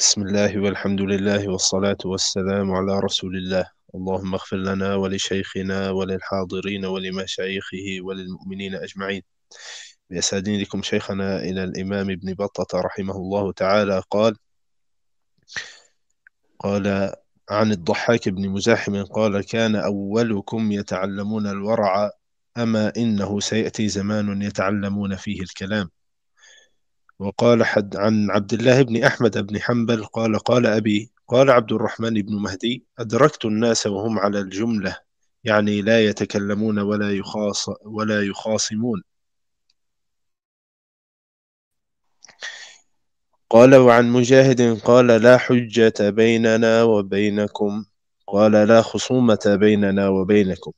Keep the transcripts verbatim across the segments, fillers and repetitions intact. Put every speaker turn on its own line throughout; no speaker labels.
بسم الله والحمد لله والصلاة والسلام على رسول الله. اللهم اغفر لنا ولشيخنا وللحاضرين ولمشايخه وللمؤمنين أجمعين. بأسانيدكم شيخنا إلى الإمام ابن بطة رحمه الله تعالى قال قال عن الضحاك بن مزاحم قال: كان أولكم يتعلمون الورع، أما إنه سيأتي زمان يتعلمون فيه الكلام. وقال حد عن عبد الله بن أحمد بن حنبل قال: قال أبي قال عبد الرحمن بن مهدي: أدركت الناس وهم على الجملة، يعني لا يتكلمون ولا يخاص ولا يخاصمون. قال وعن مجاهد قال: لا حجة بيننا وبينكم، قال: لا خصومة بيننا وبينكم.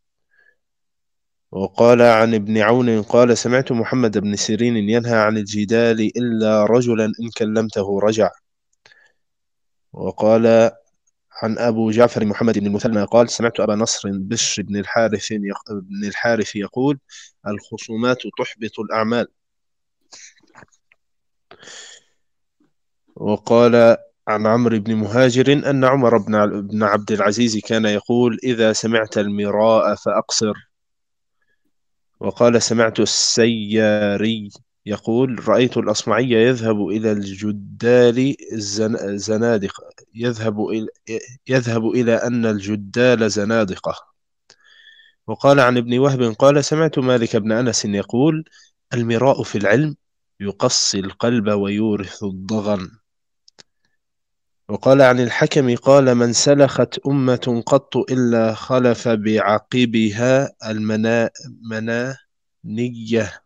وقال عن ابن عون قال: سمعت محمد بن سيرين ينهى عن الجدال إلا رجلا إن كلمته رجع. وقال عن أبو جعفر محمد بن المثنى قال: سمعت أبا نصر بشر بن الحارث يق... بن الحارث يقول: الخصومات تحبط الأعمال. وقال عن عمرو بن مهاجر أن عمر بن ع- بن عبد العزيز كان يقول: إذا سمعت المراء فأقصر. وقال سمعت السياري يقول: رأيت الأصمعي يذهب إلى الجدال الزن... زنادقة يذهب إلى يذهب إلى أن الجدال زنادقة. وقال عن ابن وهب قال: سمعت مالك بن أنس يقول: المراء في العلم يقصي القلب ويورث الضغن. وقال عن الحكم قال: من سلخت أمة قط إلا خلف بعقبها المنانية.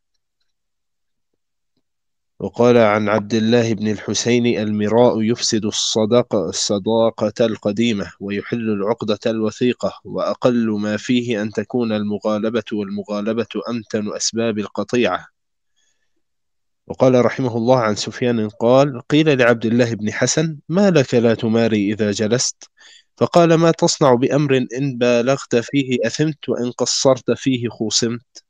وقال عن عبد الله بن الحسين: المراء يفسد الصداقة, الصداقة القديمة ويحل العقدة الوثيقة، وأقل ما فيه أن تكون المغالبة، والمغالبة أمتن أسباب القطيعة. وقال رحمه الله عن سفيان قال: قيل لعبد الله بن حسن: ما لك لا تماري إذا جلست؟ فقال: ما تصنع بأمر إن بالغت فيه أثمت، وإن قصرت فيه خوصمت.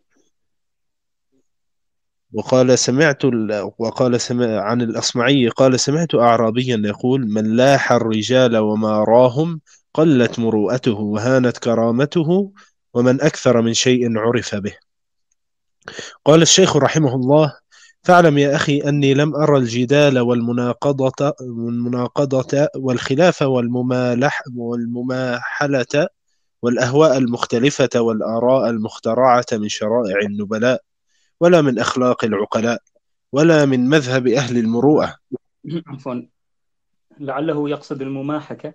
وقال سمعت ال... وقال سمع عن الأصمعي قال: سمعت أعرابيا يقول: من لاح الرجال وما راهم قلت مروءته وهانت كرامته، ومن أكثر من شيء عرف به. قال الشيخ رحمه الله: فاعلم يا أخي أني لم أرى الجدال والمناقضة والمناقضة والخلاف والممالح والمماحلة والأهواء المختلفة والآراء المخترعة من شرائع النبلاء، ولا من أخلاق العقلاء، ولا من مذهب أهل المروءة.
عفوا، لعله يقصد المماحكة،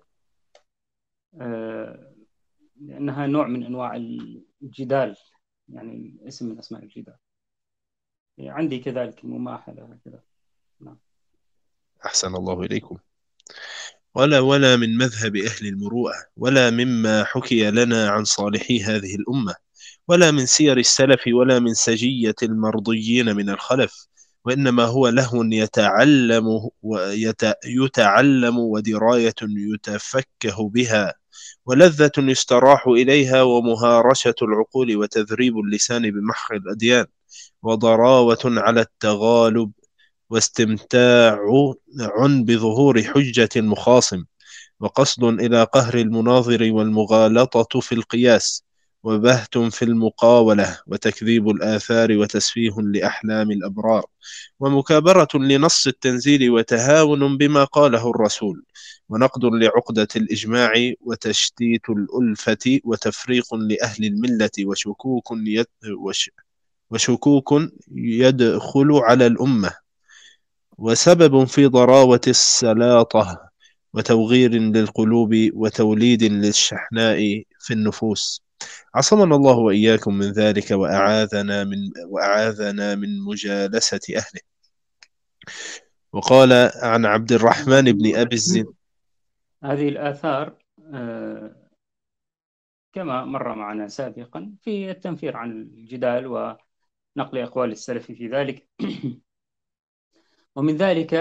آه، لأنها نوع من أنواع الجدال، يعني اسم من أسماء الجدال. عندي كذلك المماحلة هكذا. نعم.
أحسن الله إليكم. ولا ولا من مذهب أهل المروءة، ولا مما حكي لنا عن صالحي هذه الأمة، ولا من سير السلف، ولا من سجية المرضيين من الخلف، وإنما هو لهو يتعلم ويت... يتعلم ودراية يتفكه بها، ولذة يستراح إليها، ومهارشة العقول، وتذريب اللسان بمحق الأديان، وضراوة على التغالب، واستمتاع عن بظهور حجة المخاصم، وقصد إلى قهر المناظر، والمغالطة في القياس، وبهت في المقاولة، وتكذيب الآثار، وتسفيه لأحلام الأبرار، ومكابرة لنص التنزيل، وتهاون بما قاله الرسول، ونقد لعقدة الإجماع، وتشتيت الألفة، وتفريق لأهل الملة، وشكوك يد وش وشكوك يدخل على الأمة، وسبب في ضراوة السلاطة، وتوغير للقلوب، وتوليد للشحناء في النفوس. عصمنا الله وإياكم من ذلك، وأعاذنا من وأعاذنا من مجالسة أهله. وقال عن عبد الرحمن بن أبي الزن.
هذه الآثار آه، كما مر معنا سابقا في التنفير عن الجدال ونقل أقوال السلف في ذلك. ومن ذلك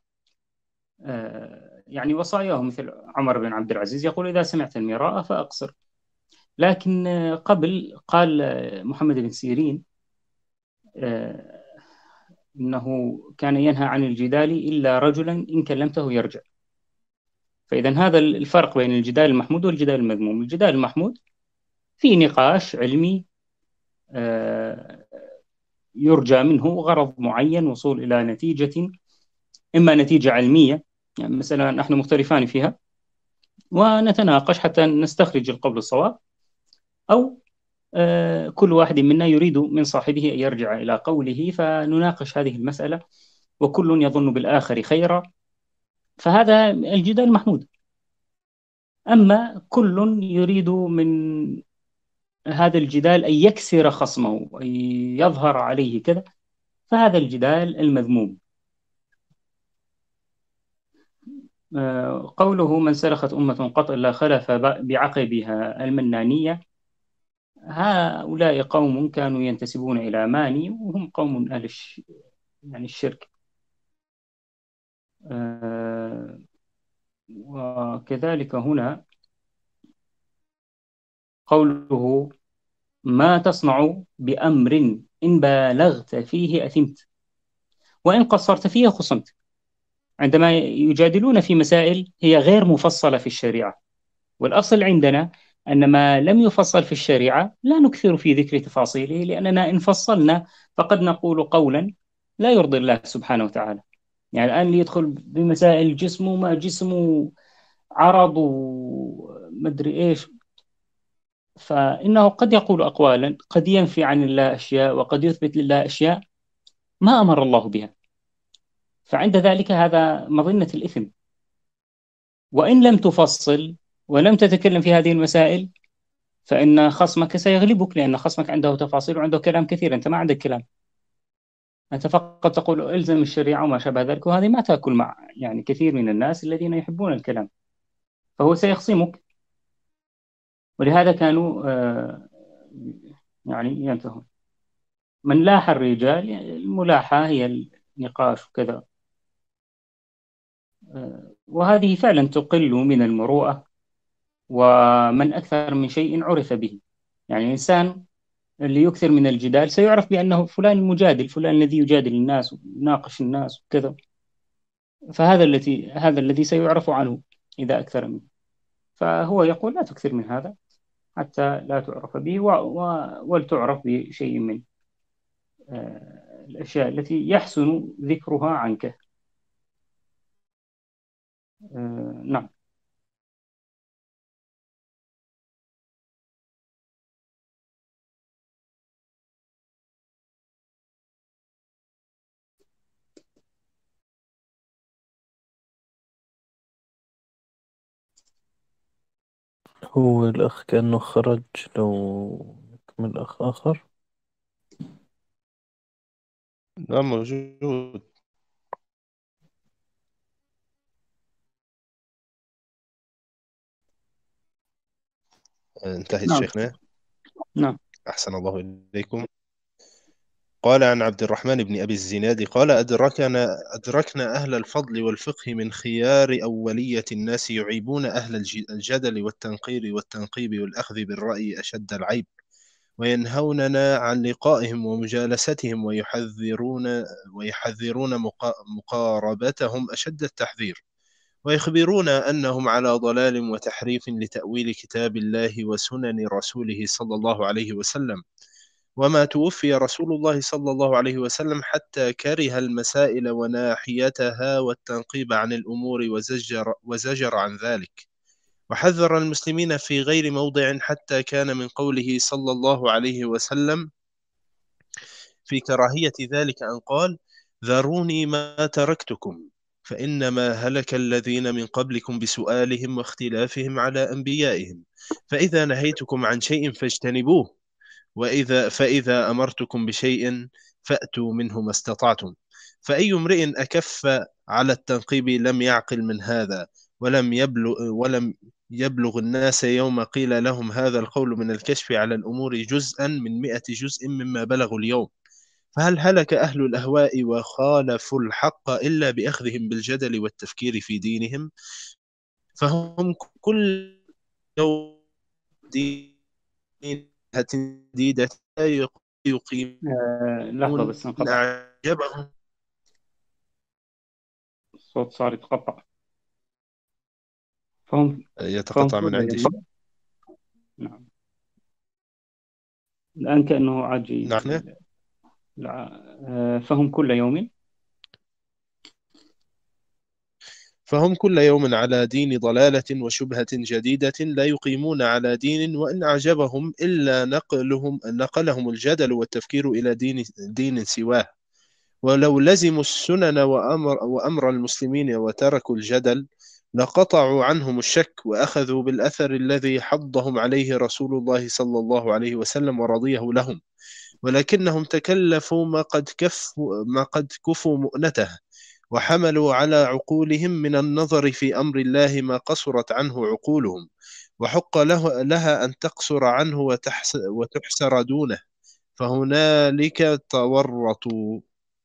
آه، يعني وصاياه مثل عمر بن عبد العزيز يقول: إذا سمعت المراء فأقصر. لكن قبل قال محمد بن سيرين: إنه كان ينهى عن الجدال إلا رجلا إن كلمته يرجع. فإذا هذا الفرق بين الجدال المحمود والجدال المذموم. الجدال المحمود في نقاش علمي آه، يرجى منه غرض معين، وصول إلى نتيجة، إما نتيجة علمية، يعني مثلا نحن مختلفان فيها ونتناقش حتى نستخرج القول الصواب، أو آه، كل واحد منا يريد من صاحبه أن يرجع إلى قوله فنناقش هذه المسألة وكل يظن بالآخر خيرا، فهذا الجدال محمود. أما كل يريد من هذا الجدال أن يكسر خصمه أن يظهر عليه كذا، فهذا الجدال المذموم. آه، قوله من سلخت أمة قط إلا خلف بعقبها المنانية، هؤلاء قوم كانوا ينتسبون إلى ماني، وهم قوم أهل الش... يعني الشرك. آه، وكذلك هنا قوله ما تصنع بأمر إن بالغت فيه أثمت وإن قصرت فيه خصمت. عندما يجادلون في مسائل هي غير مفصلة في الشريعة، والأصل عندنا أن ما لم يفصل في الشريعة لا نكثر في ذكر تفاصيله، لأننا إن فصلنا فقد نقول قولا لا يرضي الله سبحانه وتعالى. يعني الآن اللي يدخل بمسائل جسمه ما جسمه، عرض ومدري إيش، فإنه قد يقول أقوالا قد ينفي عن الله أشياء وقد يثبت لله أشياء ما أمر الله بها، فعند ذلك هذا مظنة الإثم. وإن لم تفصل ولم تتكلم في هذه المسائل فإن خصمك سيغلبك، لأن خصمك عنده تفاصيل وعنده كلام كثير، أنت ما عندك كلام، أنت فقط تقول إلزم الشريعة وما شابه ذلك، وهذه ما تأكل مع يعني كثير من الناس الذين يحبون الكلام، فهو سيخصمك. ولهذا كانوا آه، يعني ينتهون. من لاح الرجال، يعني الملاحة هي النقاش وكذا، آه، وهذه فعلا تقل من المروءة، ومن أكثر من شيء عرف به. يعني الإنسان اللي يكثر من الجدال سيعرف بأنه فلان المجادل، فلان الذي يجادل الناس ويناقش الناس وكذا، فهذا الذي هذا الذي سيعرف عنه إذا أكثر منه. فهو يقول لا تكثر من هذا حتى لا تعرف به، و... و... ولتعرف بشيء من آه، الأشياء التي يحسن ذكرها عنك. آه، نعم.
هو الأخ كأنه خرج، لو نكمل أخ آخر.
نعم موجود. انتهت
نعم.
شيخنا.
نعم.
أحسن الله إليكم. قال عن عبد الرحمن بن أبي الزناد قال أدركنا أدركنا أهل الفضل والفقه من خيار أولية الناس يعيبون أهل الج- الجدل والتنقير والتنقيب والأخذ بالرأي أشد العيب، وينهوننا عن لقائهم ومجالستهم، ويحذرون ويحذرون مقا- مقاربتهم أشد التحذير، ويخبرون أنهم على ضلال وتحريف لتأويل كتاب الله وسنن رسوله صلى الله عليه وسلم. وما توفي رسول الله صلى الله عليه وسلم حتى كره المسائل وناحيتها والتنقيب عن الأمور، وزجر, وزجر عن ذلك، وحذر المسلمين في غير موضع، حتى كان من قوله صلى الله عليه وسلم في كراهية ذلك أن قال: ذروني ما تركتكم، فإنما هلك الذين من قبلكم بسؤالهم واختلافهم على أنبيائهم، فإذا نهيتكم عن شيء فاجتنبوه، وإذا فإذا أمرتكم بشيء فأتوا منه ما استطعتم. فأي امرئ أكف على التنقيب لم يعقل من هذا، ولم يبلغ ولم يبلغ الناس يوم قيل لهم هذا القول من الكشف على الأمور جزءا من مئة جزء مما بلغوا اليوم. فهل هلك أهل الأهواء وخالفوا الحق إلا بأخذهم بالجدل والتفكير في دينهم؟ فهم كل يوم دين جديدة يقيمون
آه، لحظة بس انقطع.
أعجبهم.
الصوت صار يتقطع. فهم فهم
يتقطع من
كل
عندي.
يوم. نعم، الآن كأنه عاد جيد.
نعم.
الع- آه، فهم كل يوم.
فهم كل يوم على دين ضلالة وشبهة جديدة، لا يقيمون على دين، وإن أعجبهم إلا نقلهم نقلهم الجدل والتفكير إلى دين دين سواه. ولو لزموا السنن وأمر, وأمر المسلمين وتركوا الجدل، لقطعوا عنهم الشك وأخذوا بالأثر الذي حضهم عليه رسول الله صلى الله عليه وسلم ورضيه لهم. ولكنهم تكلفوا ما قد كفوا ما قد كفوا مؤنته، وحملوا على عقولهم من النظر في أمر الله ما قصرت عنه عقولهم، وحق له لها أن تقصر عنه وتحس وتحسر دونه، فهنالك تورطوا.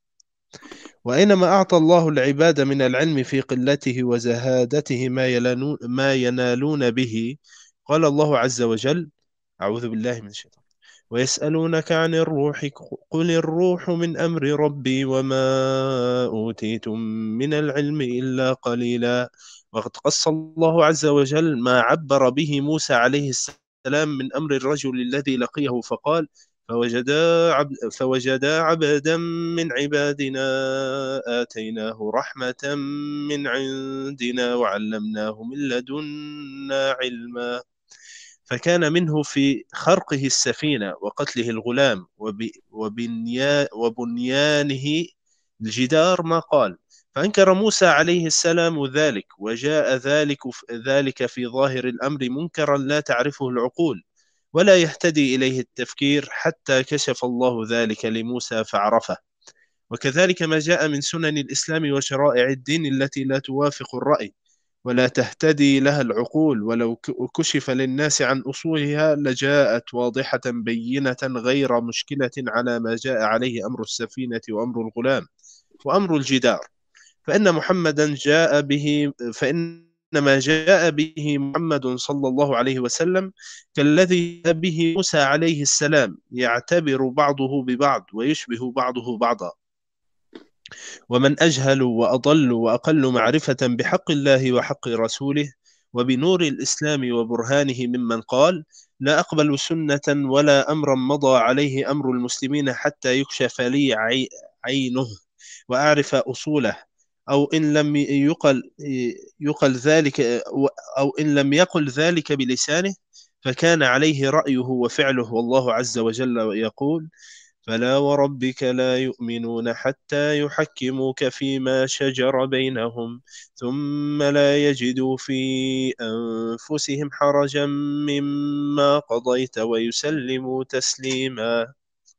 وأينما أعطى الله العباد من العلم في قلته وزهادته ما يلانون ما ينالون به، قال الله عز وجل: أعوذ بالله من الشيطان. ويسألونك عن الروح، قل الروح من أمر ربي وما أوتيتم من العلم إلا قليلا. وقد قص الله عز وجل ما عبر به موسى عليه السلام من أمر الرجل الذي لقيه، فقال: فوجدا, عبد فوجدا عبدا من عبادنا آتيناه رحمة من عندنا وعلمناه من لدنا علما. فكان منه في خرقه السفينة وقتله الغلام وبنيا وبنيانه الجدار ما قال. فأنكر موسى عليه السلام ذلك، وجاء ذلك ذلك في ظاهر الأمر منكرا لا تعرفه العقول ولا يهتدي إليه التفكير، حتى كشف الله ذلك لموسى فعرفه. وكذلك ما جاء من سنن الإسلام وشرائع الدين التي لا توافق الرأي ولا تهتدي لها العقول، ولو كشف للناس عن أصولها لجاءت واضحة بينة غير مشكلة على ما جاء عليه أمر السفينة وأمر الغلام وأمر الجدار. فإن محمدا جاء به فإن ما جاء به محمد صلى الله عليه وسلم كالذي جاء به موسى عليه السلام، يعتبر بعضه ببعض ويشبه بعضه بعضا. ومن أجهل وأضل وأقل معرفة بحق الله وحق رسوله وبنور الإسلام وبرهانه ممن قال: لا أقبل سنة ولا أمرا مضى عليه أمر المسلمين حتى يكشف لي عينه وأعرف أصوله، أو إن لم يقل يقل ذلك أو إن لم يقل ذلك بلسانه فكان عليه رأيه وفعله. والله عز وجل يقول: فلا وربك لا يؤمنون حتى يحكموك فيما شجر بينهم ثم لا يجدوا في أنفسهم حرجا مما قضيت ويسلموا تسليما.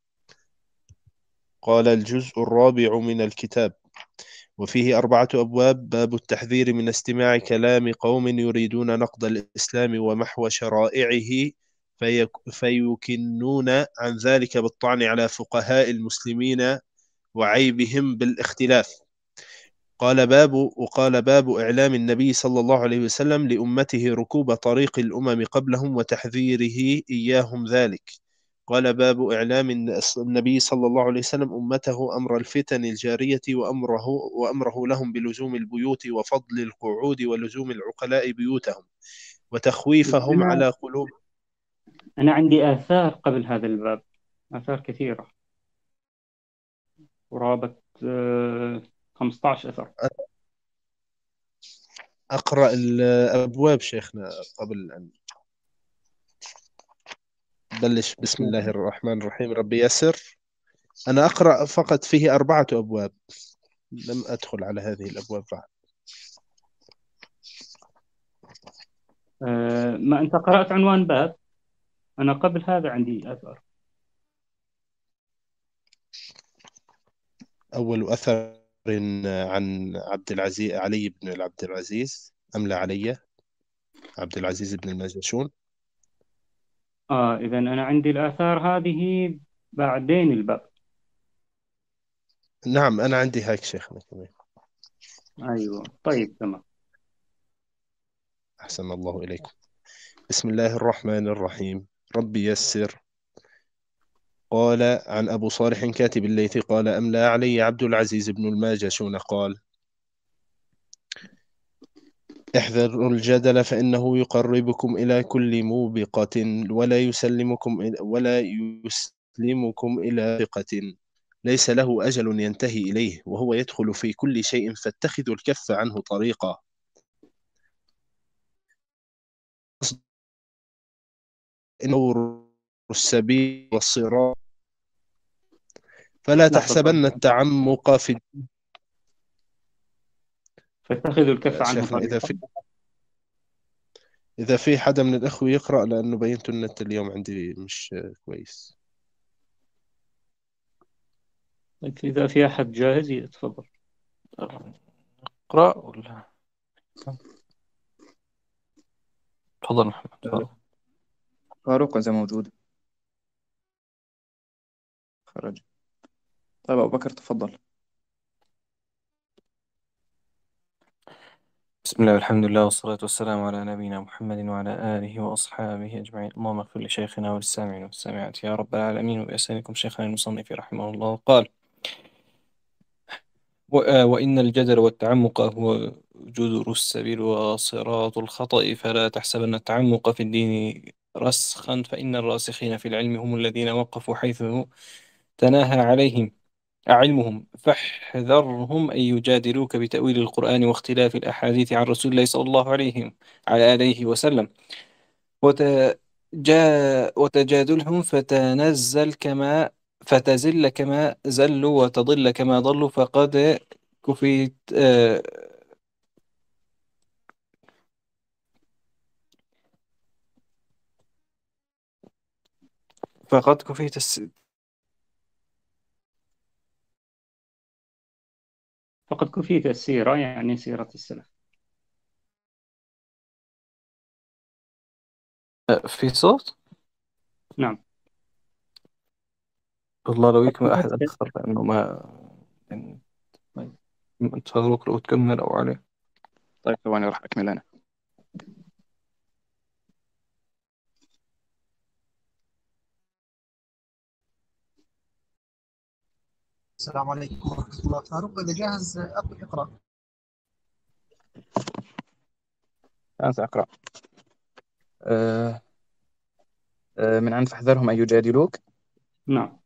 قال الجزء الرابع من الكتاب، وفيه أربعة أبواب: باب التحذير من استماع كلام قوم يريدون نقض الإسلام ومحو شرائعه فيكنون عن ذلك بالطعن على فقهاء المسلمين وعيبهم بالاختلاف. قال باب وقال باب إعلام النبي صلى الله عليه وسلم لأمته ركوب طريق الأمم قبلهم وتحذيره إياهم ذلك. قال باب إعلام النبي صلى الله عليه وسلم أمته أمر الفتن الجارية وأمره, وأمره لهم بلزوم البيوت وفضل القعود ولزوم العقلاء بيوتهم وتخويفهم
أنا
على قلوب.
أنا عندي آثار قبل هذا الباب، آثار كثيرة، قرابة آه، خمسة عشر أثر.
أقرأ الأبواب شيخنا قبل أن بلش. بسم الله الرحمن الرحيم. ربي يسر. أنا أقرأ فقط، فيه أربعة أبواب، لم أدخل على هذه الأبواب بعد.
آه، ما أنت قرأت عنوان باب، أنا قبل هذا عندي أثر.
أول أثر عن عبد العزيز علي بن عبد العزيز أم لا علي عبد العزيز بن الماجشون.
آه إذا أنا عندي الآثار هذه بعدين الباب.
نعم أنا عندي هيك شيخنا كمان.
أيوة طيب تمام.
أحسن الله إليكم. بسم الله الرحمن الرحيم. ربي يسر. قال عن أبو صالح كاتب الليث قال: أملى علي عبد العزيز بن الماجشون قال: احذروا الجدل فإنه يقربكم إلى كل موبقة ولا يسلمكم إلى ولا يسلمكم إلى ثقة ليس له أجل ينتهي إليه وهو يدخل في كل شيء فاتخذوا الكف عنه طريقا نور السبيل والصراط فلا
لحظة
تحسبن
طيب.
التعمق في
فاتخذوا الكف عنه
شيخنا إذا
طريقا.
في إذا في حدا من الأخوة يقرأ لأنه بينت النت اليوم عندي مش كويس.
طيب إذا في أحد جاهز يتفضل.
اقرأ ولا تفضل محمد تفضل.
فاروق إذا موجود خرج. طيب أبو بكر تفضل.
بسم الله والحمد لله والصلاة والسلام على نبينا محمد وعلى آله وأصحابه أجمعين. اللهم اغفر لشيخنا وللسامعين والسامعات يا رب العالمين. وبأسانكم شيخنا المصنف رحمه الله قال: وإن الجدل والتعمق هو جذر السبيل وصراط الخطأ، فلا تحسبن التعمق في الدين رسخا، فإن الراسخين في العلم هم الذين وقفوا حيث تناهى عليهم علمهم، فاحذرهم أن يجادلوك بتأويل القرآن واختلاف الأحاديث عن رسول الله صلى الله عليه على آله وسلم، وتجا وتجادلهم فتنزل كما فتزل كما زلوا وتضل كما ضلوا، فقد كفيت آه، فقد كفيت الس...
فقد كفيت السيرة يعني سيرة السلف.
آه، في صوت؟
نعم.
والله لو
قد
يكمل أحد
كفيت.
آخر لأنه ما يعني
طيب.
تفضلك لو تكمل أو عليه.
طيب ثواني راح أكمل أنا.
السلام عليكم ورحمة الله. فاروق إذا جاهز اقرأ.
أنا سأقرأ. أه أه من عند فاحذرهم أن يجادلوك.
نعم.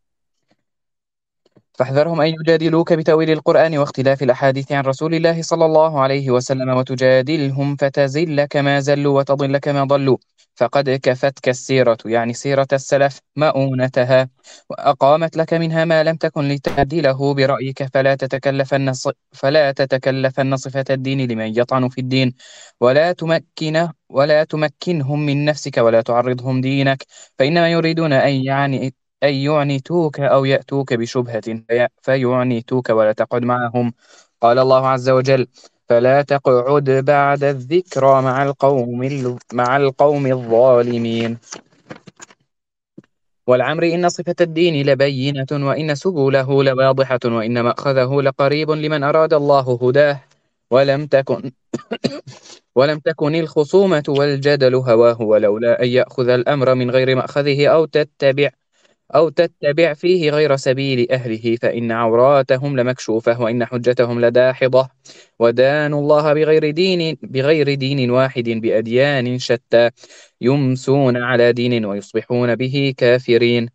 فاحذرهم أن يجادلوك بتأويل القرآن واختلاف الأحاديث عن رسول الله صلى الله عليه وسلم، وتجادلهم فتزل كما زلوا وتضل كما ضلوا، فقد كفتك السيرة يعني سيرة السلف مؤونتها، وأقامت لك منها ما لم تكن لتعدله برأيك، فلا تتكلفن ص- فلا تتكلفن صفة الدين لمن يطعن في الدين، ولا تمكنه ولا تمكنهم من نفسك، ولا تعرضهم دينك، فإنما يريدون أن يعني أن يعنتوك أو يأتوك بشبهة في- فيعنتوك ولا تقعد معهم. قال الله عز وجل: فلا تقعد بعد الذكرى مع القوم ال- مع القوم الظالمين. والعمر إن صفة الدين لبينة، وإن سبله لواضحة، وإن مأخذه لقريب لمن أراد الله هداه، ولم تكن ولم تكن الخصومة والجدل هواه، ولولا أن يأخذ الأمر من غير مأخذه أو تتبع أو تتبع فيه غير سبيل أهله، فإن عوراتهم لمكشوفة، وإن حجتهم لداحضة، ودانوا الله بغير دين بغير دين واحد بأديان شتى، يمسون على دين ويصبحون به كافرين.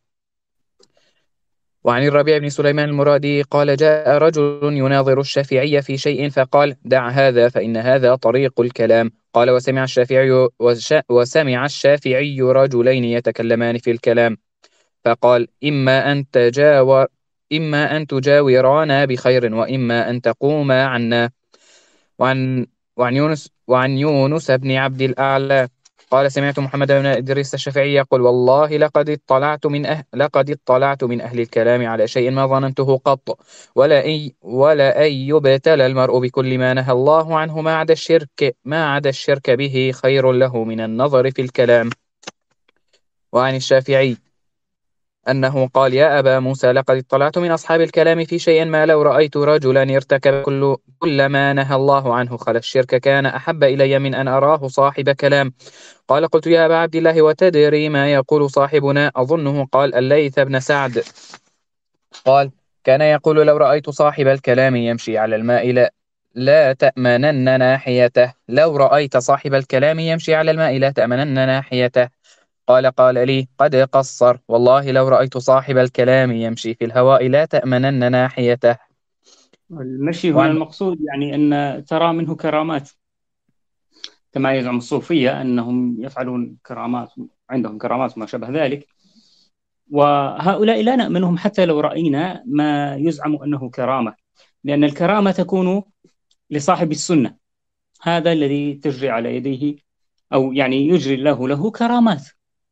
وعن الربيع بن سليمان المرادي قال: جاء رجل يناظر الشافعي في شيء فقال: دع هذا فإن هذا طريق الكلام. قال: وسمع الشافعي وش وسمع الشافعي رجلين يتكلمان في الكلام، فقال: إما أن تجاور إما أن تجاورانا بخير، وإما أن تقوما عنا. وعن وعن يونس وعن يونس بن عبد الأعلى قال: سمعت محمد بن إدريس الشافعي يقول: والله لقد اطلعت من أهل لقد اطلعت من أهل الكلام على شيء ما ظننته قط، ولا أي ولا أن يبتلى المرء بكل ما نهى الله عنه ما عدا الشرك ما عدا الشرك به خير له من النظر في الكلام. وعن الشافعي أنه قال: يا أبا موسى، لقد اطلعت من أصحاب الكلام في شيء ما لو رأيت رجلا ارتكب كل, كل ما نهى الله عنه خلا الشرك كان أحب إلي من أن أراه صاحب كلام. قال: قلت: يا أبا عبد الله، وتدري ما يقول صاحبنا؟ أظنه قال: الليث بن سعد. قال: كان يقول: لو رأيت صاحب الكلام يمشي على الماء لا لا تأمنن ناحيته، لو رأيت صاحب الكلام يمشي على الماء لا تأمنن ناحيته. قال قال لي قد قصر، والله لو رأيت صاحب الكلام يمشي في الهواء لا تأمنن ناحيته.
المشي هنا
وعن
المقصود يعني أن ترى منه كرامات، كما يزعم الصوفية أنهم يفعلون كرامات، عندهم كرامات وما شابه ذلك، وهؤلاء لا نأمنهم حتى لو رأينا ما يزعم أنه كرامة، لأن الكرامة تكون لصاحب السنة، هذا الذي تجري على يديه أو يعني يجري الله له كرامات.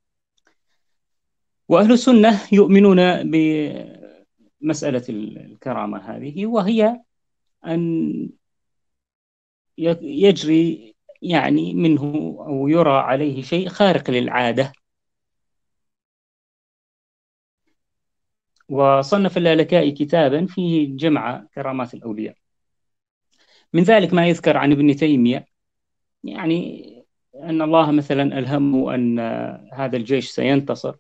وأهل السنة يؤمنون بمسألة الكرامة هذه، وهي أن يجري يعني منه أو يرى عليه شيء خارق للعادة. وصنف اللالكائي كتابا فيه جمع كرامات الأولياء، من ذلك ما يذكر عن ابن تيمية، يعني أن الله مثلا ألهمه أن هذا الجيش سينتصر.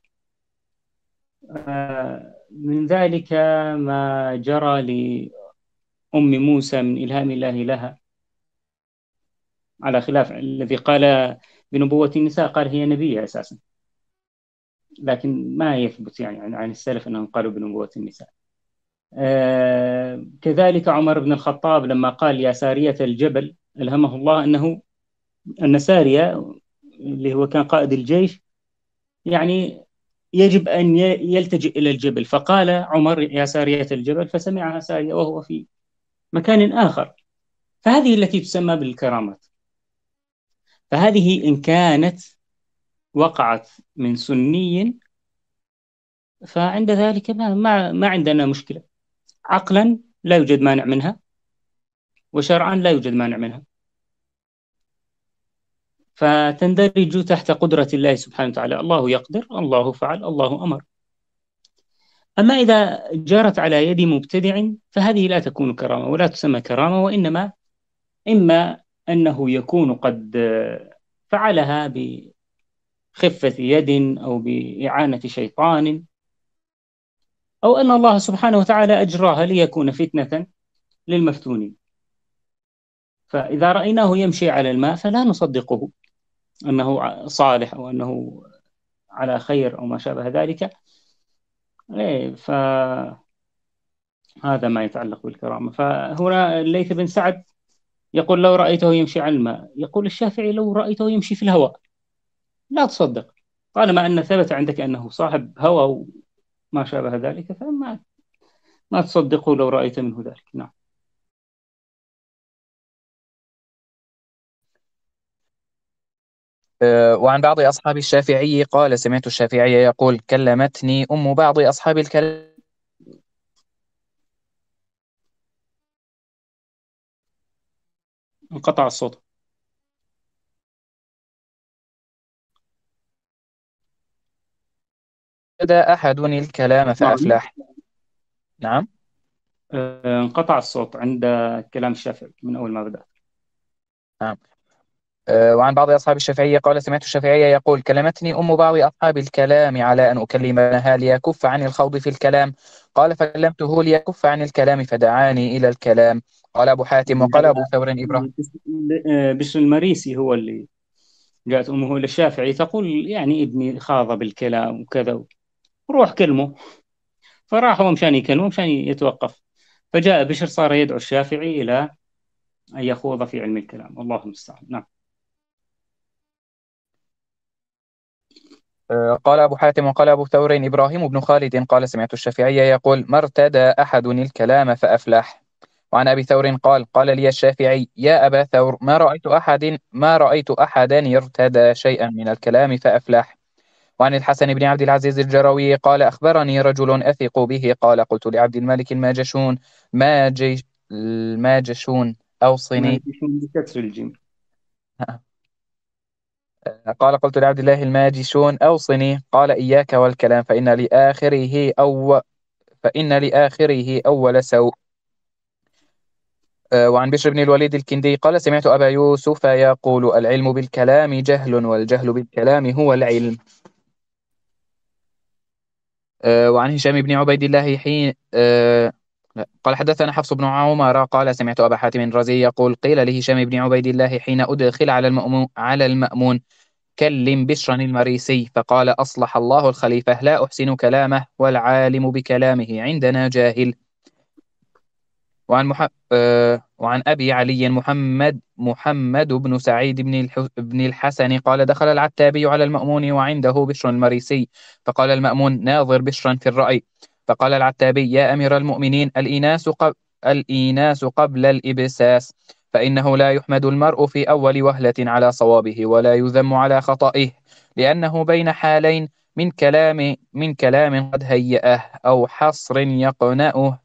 من ذلك ما جرى لأم موسى من إلهام الله لها، على خلاف الذي قال بنبوة النساء، قال هي نبية أساسا، لكن ما يثبت يعني عن السلف أنهم قالوا بنبوة النساء. آه كذلك عمر بن الخطاب لما قال يا سارية الجبل، ألهمه الله أنه أن سارية اللي هو كان قائد الجيش يعني يجب أن يلتجئ إلى الجبل، فقال عمر يا سارية الجبل، فسمعها سارية وهو في مكان آخر. فهذه التي تسمى بالكرامات، فهذه إن كانت وقعت من سني فعند ذلك ما, ما, ما عندنا مشكلة، عقلا لا يوجد مانع منها، وشرعا لا يوجد مانع منها، فتندرج تحت قدرة الله سبحانه وتعالى، الله يقدر، الله فعل، الله أمر. أما إذا جرت على يد مبتدع فهذه لا تكون كرامة ولا تسمى كرامة، وإنما إما أنه يكون قد فعلها بخفة يد أو بإعانة شيطان، أو أن الله سبحانه وتعالى أجراها ليكون فتنة للمفتونين. فإذا رأيناه يمشي على الماء فلا نصدقه أنه صالح أو أنه على خير أو ما شابه ذلك. فهذا ما يتعلق بالكرامة. فهنا الليث بن سعد يقول لو رأيته يمشي على الماء، يقول الشافعي لو رأيته يمشي في الهواء لا تصدق، طالما أن ثبت عندك أنه صاحب هوى وما شابه ذلك فما ما تصدقه لو رأيت منه ذلك. نعم.
آه، وعن بعض أصحاب الشافعي قال سمعت الشافعي يقول كلمتني أم بعض أصحاب الكلام.
انقطع الصوت.
بدأ أحد الكلام
اسمعني.
فأفلح. نعم.
آه، انقطع الصوت عند كلام الشافعي من أول ما بدأ.
نعم. آه، وعن بعض أصحاب الشافعي قال سمعت الشافعي يقول كلمتني أم بعض أصحاب الكلام على أن أكلمها ليكف عن الخوض في الكلام، قال فكلمته ليكف عن الكلام فدعاني إلى الكلام. قال أبو حاتم وقال أبو ثور إبراهيم.
آه، بشر المريسي هو اللي جاءت أمه إلى الشافعي تقول يعني ابني خاض بالكلام وكذا، روح كلمه. فراح هو مشان يكلمه مشان يتوقف، فجاء بشر صار يدعو الشافعي إلى أن يخوض في علم الكلام. الله المستعان. نعم.
آه، قال أبو حاتم وقال أبو ثور إبراهيم بن خالد قال سمعت الشافعي يقول ما ارتدى أحد الكلام فأفلح. وعن أبي ثور قال قال لي الشافعي يا أبا ثور ما رأيت أحد ما رأيت أحدا ارتدى شيئا من الكلام فأفلح. وعن الحسن بن عبد العزيز الجروي قال أخبرني رجل أثق به قال قلت لعبد الملك الماجشون ما جي الماجشون
ما
أوصني.
يكون بكسر الجيم.
قال قلت لعبد الله الماجشون أوصني قال إياك والكلام فإن لآخره أو فإن لآخره أول سوء. آه، وعن بشر بن الوليد الكندي قال سمعت أبا يوسف يقول العلم بالكلام جهل والجهل بالكلام هو العلم. آه، وعن هشام بن عبيد الله حين آه، لا. قال حدثنا حفص بن عمر قال سمعت أبا حاتم الرازي يقول قيل لهشام بن عبيد الله حين أدخل على المأمون على المأمون كلم بشرا المريسي، فقال أصلح الله الخليفة لا أحسن كلامه والعالم بكلامه عندنا جاهل. وعن مح... آه وعن أبي علي محمد محمد بن سعيد بن الح... بن الحسن قال دخل العتابي على المأمون وعنده بشر المريسي، فقال المأمون ناظر بشرا في الرأي، فقال العتابي يا أمير المؤمنين الإناس قبل الإناس قبل الإبساس، فإنه لا يحمد المرء في أول وهلة على صوابه ولا يذم على خطئه، لأنه بين حالين من كلام من كلام قد هيأه أو حصر يقنأه،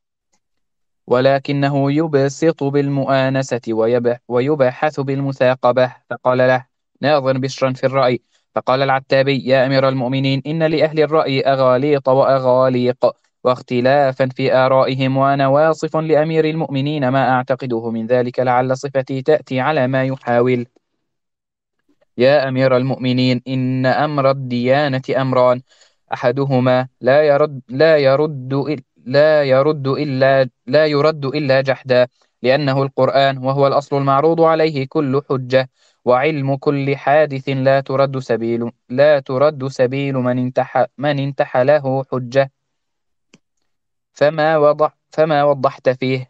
ولكنه يبسط بالمؤانسة ويبح ويبحث بالمثاقبة. فقال له ناظر بشرا في الرأي، فقال العتابي يا أمير المؤمنين إن لأهل الرأي أغاليط وأغاليق واختلافا في آرائهم، وأنا واصف لأمير المؤمنين ما أعتقده من ذلك، لعل صفتي تأتي على ما يحاول. يا أمير المؤمنين إن أمر الديانة أمران، أحدهما لا يرد لا يرد إل- لا يرد إلا لا يرد إلا جحدا، لأنه القرآن وهو الأصل المعروض عليه كل حجة، وعلم كل حادث لا ترد سبيل لا ترد سبيل من انتح من انتح له حجة، فما وضح فما وضحت فيه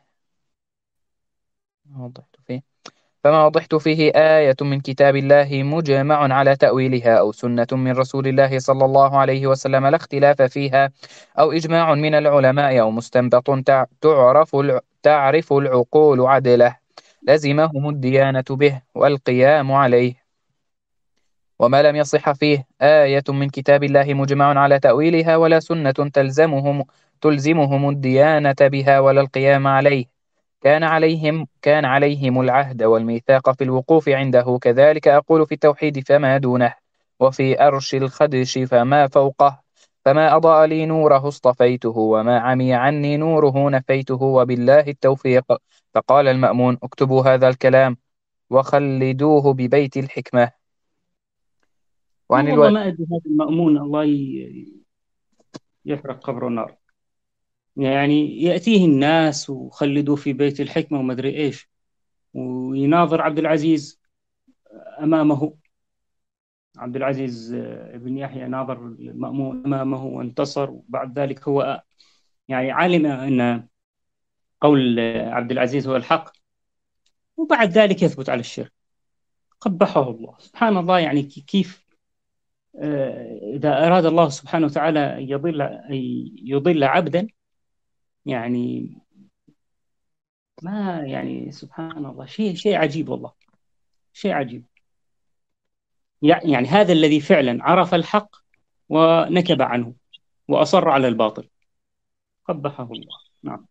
وضحت فيه فما وضحت فيه آية من كتاب الله مجمع على تأويلها أو سنة من رسول الله صلى الله عليه وسلم لا اختلاف فيها، أو إجماع من العلماء أو مستنبط تع- تعرف الع- تعرف العقول عدله، لزمهم الديانة به والقيام عليه. وما لم يصح فيه آية من كتاب الله مجمع على تأويلها ولا سنة تلزمهم تلزمهم الديانة بها ولا القيام عليه، كان عليهم كان عليهم العهد والميثاق في الوقوف عنده. كذلك أقول في التوحيد فما دونه، وفي أرش الخدش فما فوقه، فما أضاء لي نوره اصطفيته، وما عمي عني نوره نفيته، وبالله التوفيق. فقال المأمون اكتبوا هذا الكلام وخلدوه ببيت الحكمة. وعن
والله
الو...
ما أدري هذا المأمون الله ي- يحرق قبره نار. يعني يأتيه الناس وخلدوه في بيت الحكمة وما أدري إيش، ويناظر عبد العزيز أمامه. عبد العزيز آه، بن يحيى ناظر المأمون أمامه وانتصر، وبعد ذلك هو يعني علم أن قول آه، عبد العزيز هو الحق، وبعد ذلك يثبت على الشرك. قبحه الله سبحان الله. يعني كي- كيف آه، إذا أراد الله سبحانه وتعالى أن يضل أن يضل عبدا، يعني ما يعني سبحان الله، شيء شيء عجيب والله، شيء عجيب. يع- يعني هذا الذي فعلا عرف الحق ونكب عنه وأصر على الباطل، قبحه الله. نعم.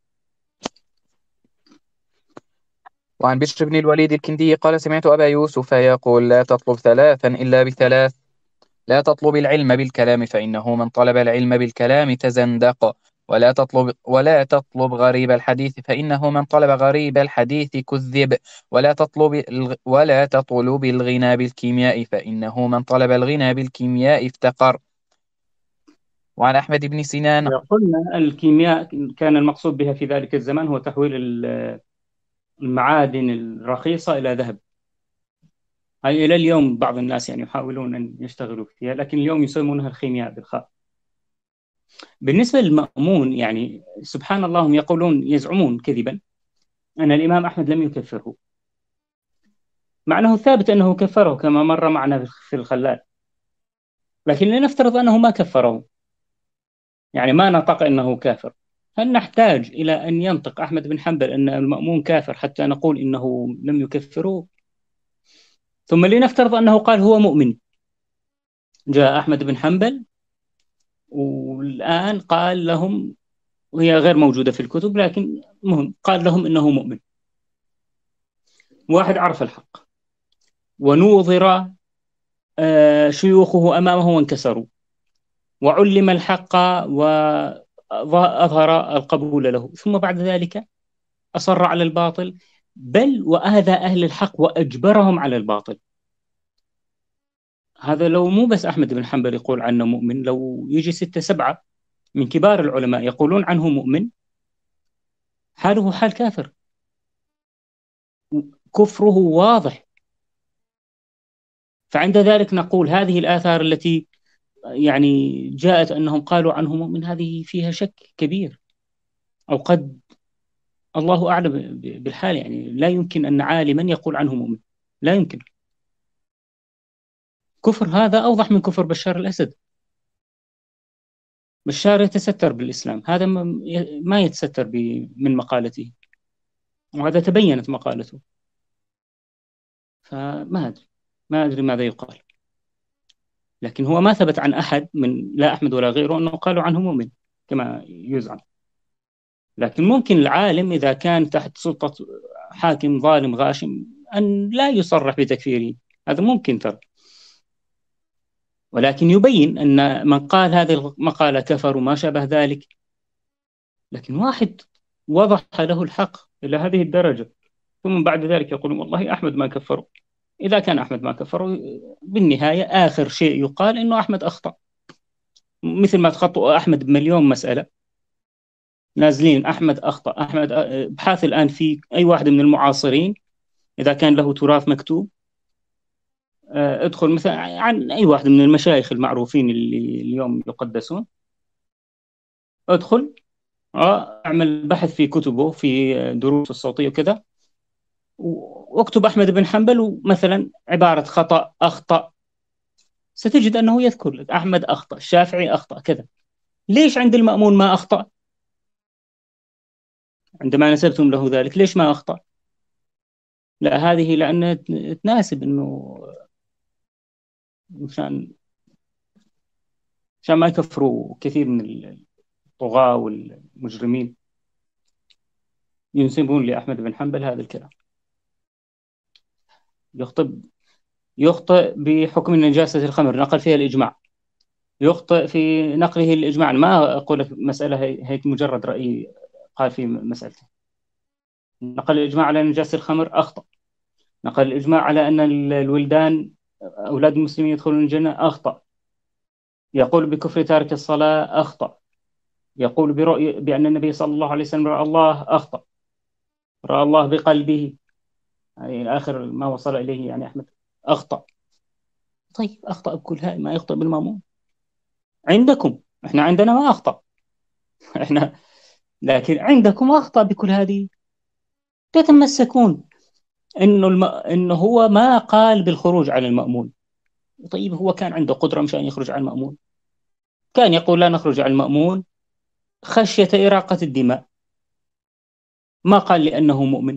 وعن بشر بن الوليد الكندي قال سمعت أبا يوسف يقول لا تطلب ثلاثا إلا بثلاث، لا تطلب العلم بالكلام فإنه من طلب العلم بالكلام تزندق، ولا تطلب ولا تطلب غريب الحديث فإنه من طلب غريب الحديث كذب، ولا تطلب الغ- ولا تطلب الغنى بالكيمياء فإنه من طلب الغنى بالكيمياء افتقر. وعن أحمد بن سنان
قلنا الكيمياء كان المقصود بها في ذلك الزمان هو تحويل ال- المعادن الرخيصة إلى ذهب. هاي إلى اليوم بعض الناس يعني يحاولون أن يشتغلوا فيها، لكن اليوم يسمونها الخيمياء بالخاء. بالنسبة للمأمون، يعني سبحان الله، هم يقولون يزعمون كذبا أن الإمام أحمد لم يكفره، مع أنه ثابت أنه كفره كما مر معنا في الخلال، لكن لنفترض أنه ما كفره، يعني ما نطق أنه كافر. هل نحتاج إلى أن ينطق أحمد بن حنبل أن المأمون كافر حتى نقول إنه لم يكفره؟ ثم لنفترض أنه قال هو مؤمن، جاء أحمد بن حنبل والآن قال لهم، وهي غير موجودة في الكتب لكن مهم، قال لهم إنه مؤمن. واحد عرف الحق ونوظر آه، شيوخه أمامه وانكسروا، وعلم الحق وأظهر القبول له، ثم بعد ذلك أصر على الباطل، بل وآذى أهل الحق وأجبرهم على الباطل. هذا لو مو بس أحمد بن حنبل يقول عنه مؤمن، لو يجي ستة سبعة من كبار العلماء يقولون عنه مؤمن، حاله حال كافر، كفره واضح. فعند ذلك نقول هذه الآثار التي يعني جاءت أنهم قالوا عنه مؤمن هذه فيها شك كبير، أو قد الله أعلم بالحال، يعني لا يمكن أن عالما يقول عنه مؤمن، لا يمكن. كفر هذا أوضح من كفر بشار الأسد. بشار يتستر بالإسلام، هذا ما يتستر من مقالته، وهذا تبينت مقالته. فما أدري ما أدري ماذا يقال، لكن هو ما ثبت عن أحد من لا أحمد ولا غيره أنه قالوا عنه مؤمن كما يزعم. لكن ممكن العالم إذا كان تحت سلطة حاكم ظالم غاشم أن لا يصرح بتكفيره، هذا ممكن ترى، ولكن يبين أن من قال هذه المقالة كفر وما شابه ذلك. لكن واحد وضح له الحق إلى هذه الدرجة ثم بعد ذلك يقول والله أحمد ما كفره. إذا كان أحمد ما كفره، بالنهاية آخر شيء يقال إنه أحمد أخطأ، مثل ما تخطئ أحمد بمليون مسألة، نازلين أحمد أخطأ. أحمد ابحث الآن في أي واحد من المعاصرين إذا كان له تراث مكتوب، ادخل مثلا عن أي واحد من المشايخ المعروفين اللي اليوم يقدسون، ادخل اعمل بحث في كتبه في دروس الصوتية وكذا، واكتب أحمد بن حنبل ومثلا عبارة خطأ أخطأ، ستجد أنه يذكر لك أحمد أخطأ، الشافعي أخطأ كذا. ليش عند المأمون ما أخطأ؟ عندما نسبتم له ذلك ليش ما أخطأ؟ لا، هذه لأن تناسب أنه مشان عشان ما يكفروا كثير من الطغاة والمجرمين ينسبون لأحمد بن حنبل هذا الكلام. يخطئ يخطئ بحكم نجاسة الخمر، نقل فيها الإجماع. يخطئ في نقله الإجماع، ما أقول لك مسألة هيك مجرد رأي قال في مسألته. نقل الإجماع على نجاسة الخمر أخطأ. نقل الإجماع على أن الولدان أولاد المسلمين يدخلون الجنة أخطأ. يقول بكفر تارك الصلاة أخطأ. يقول برؤية بأن النبي صلى الله عليه وسلم رأى الله أخطأ. رأى الله بقلبه، يعني آخر ما وصل إليه يعني أحمد أخطأ. طيب أخطأ بكل هاي، ما يخطئ بالمأمون عندكم، إحنا عندنا ما أخطأ إحنا، لكن عندكم أخطأ بكل هذه. تتمسكون إنه الم... إنه هو ما قال بالخروج على المأمون. طيب هو كان عنده قدرة مشان يخرج على المأمون، كان يقول لا نخرج على المأمون خشية إراقة الدماء، ما قال لأنه مؤمن.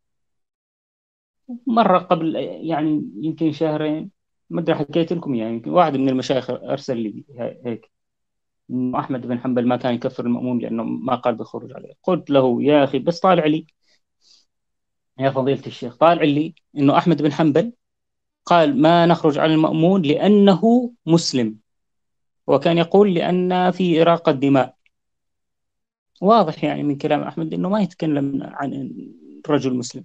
مرة قبل يعني يمكن شهرين، ما أدري حكيت لكم، يعني يمكن واحد من المشايخ أرسل لي هيك إنه أحمد بن حنبل ما كان يكفر المأمون لأنه ما قال بالخروج عليه. قلت له يا أخي بس طالع لي يا فضيلة الشيخ، طالع لي إنه أحمد بن حنبل قال ما نخرج على المأمون لأنه مسلم، وكان يقول لأن في إراقة دماء. واضح يعني من كلام أحمد إنه ما يتكلم عن رجل مسلم.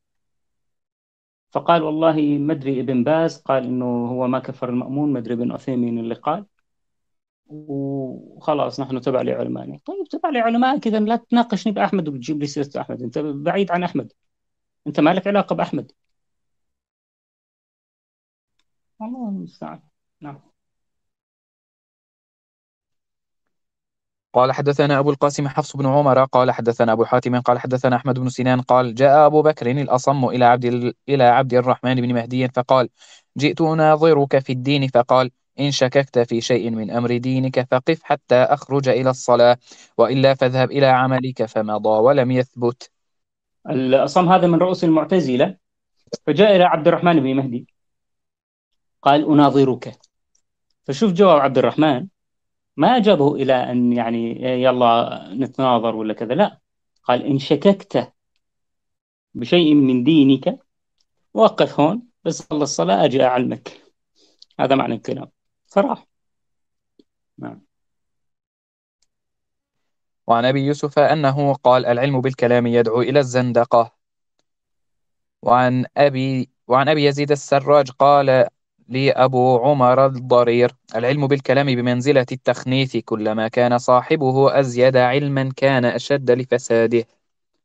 فقال والله مدري ابن باز قال إنه هو ما كفر المأمون، مدري ابن عثيمين اللي قال، وخلاص نحن تبع لعلماني. طيب تبع لعلمائك إذا لا تناقشني بأحمد وتجيب لي سيرة أحمد، أنت بعيد عن أحمد، أنت ما لك علاقة بأحمد. الله المستعان. نعم.
قال حدثنا أبو القاسم حفص بن عمر قال حدثنا أبو حاتم قال حدثنا أحمد بن سنان قال جاء أبو بكر الأصم إلى عبد ال... إلى عبد الرحمن بن مهدي فقال جئت أناظرك في الدين، فقال إن شككت في شيء من أمر دينك فقف حتى أخرج إلى الصلاة، وإلا فاذهب إلى عملك، فمضى ولم يثبت.
الأصم هذا من رؤوس المعتزلة، فجاء إلى عبد الرحمن بن مهدي قال أناظرك. فشوف جواب عبد الرحمن، ما أجابه إلى أن يعني يلا نتناظر ولا كذا، لا، قال إن شككت بشيء من دينك وقف هون بس صلى الصلاة أجي أعلمك. هذا معنى الكلام صراحة. نعم.
وعن أبي يوسف أنه قال العلم بالكلام يدعو إلى الزندقة. وعن أبي وعن أبي يزيد السراج قال لي أبو عمر الضرير العلم بالكلام بمنزلة التخنيث، كلما كان صاحبه أزيد علما كان أشد لفساده.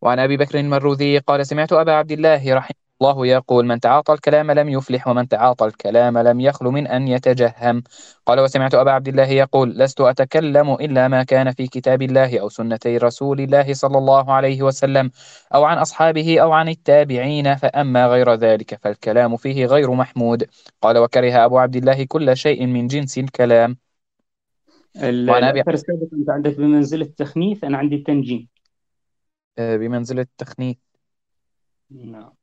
وعن أبي بكر المروذي قال سمعت أبا عبد الله رحمه الله يقول من تعاطى الكلام لم يفلح ومن تعاطى الكلام لم يخل من أن يتجهم. قال وسمعت أبا عبد الله يقول لست أتكلم إلا ما كان في كتاب الله أو سنتي رسول الله صلى الله عليه وسلم أو عن أصحابه أو عن التابعين، فأما غير ذلك فالكلام فيه غير محمود. قال وكره أبو عبد الله كل شيء من جنس الكلام.
ال-
وعن أبي
الأثر السابق أنت عندك بمنزلة التخنيث، أنا عندي التنجيم.
آه، بمنزلة التخنيث.
نعم.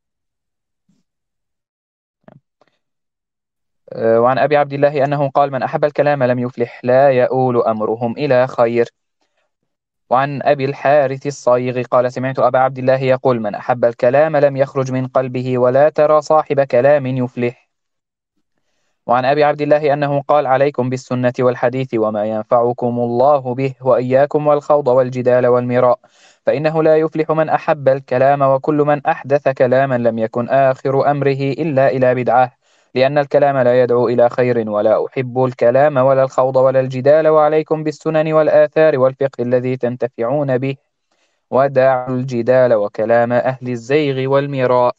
آه، وعن أبي عبد الله أنه قال من أحب الكلام لم يفلح لا يؤول أمرهم إلى خير. وعن أبي الحارث الصايغ قال سمعت أبا عبد الله يقول من أحب الكلام لم يخرج من قلبه ولا ترى صاحب كلام يفلح. وعن أبي عبد الله أنه قال عليكم بالسنة والحديث وما ينفعكم الله به وإياكم والخوض والجدال والمراء، فإنه لا يفلح من أحب الكلام، وكل من أحدث كلاما لم يكن آخر أمره إلا إلى بدعة، لأن الكلام لا يدعو إلى خير، ولا أحب الكلام ولا الخوض ولا الجدال، وعليكم بالسنن والآثار والفقه الذي تنتفعون به، ودعوا الجدال وكلام أهل الزيغ والمراء.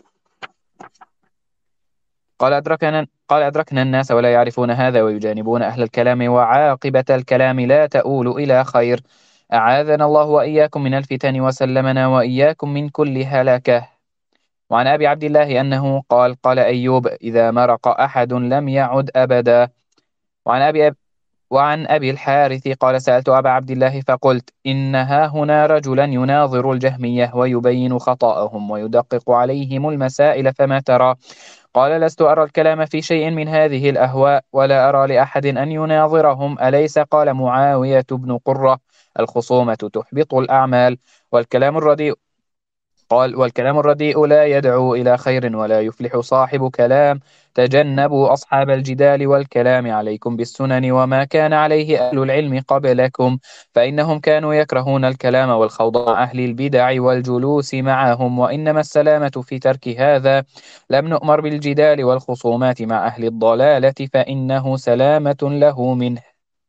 قال أدركنا قال أدركنا الناس ولا يعرفون هذا ويجانبون أهل الكلام، وعاقبة الكلام لا تؤول إلى خير. أعاذنا الله وإياكم من الفتن وسلمنا وإياكم من كل هلكة. وعن أبي عبد الله أنه قال قال أيوب إذا مرق أحد لم يعد أبدا. وعن أبي أب وعن أبي الحارث قال سألت أبا عبد الله فقلت إنها هنا رجلا يناظر الجهمية ويبين خطأهم ويدقق عليهم المسائل، فما ترى؟ قال لست أرى الكلام في شيء من هذه الأهواء، ولا أرى لأحد أن يناظرهم. أليس قال معاوية بن قرة الخصومة تحبط الأعمال والكلام الرديء قال والكلام الرديء لا يدعو إلى خير ولا يفلح صاحب كلام. تجنبوا أصحاب الجدال والكلام، عليكم بالسنن وما كان عليه أهل العلم قبلكم، فإنهم كانوا يكرهون الكلام والخوض مع أهل البدع والجلوس معهم، وإنما السلامة في ترك هذا. لم نؤمر بالجدال والخصومات مع أهل الضلالة، فإنه سلامة له منه.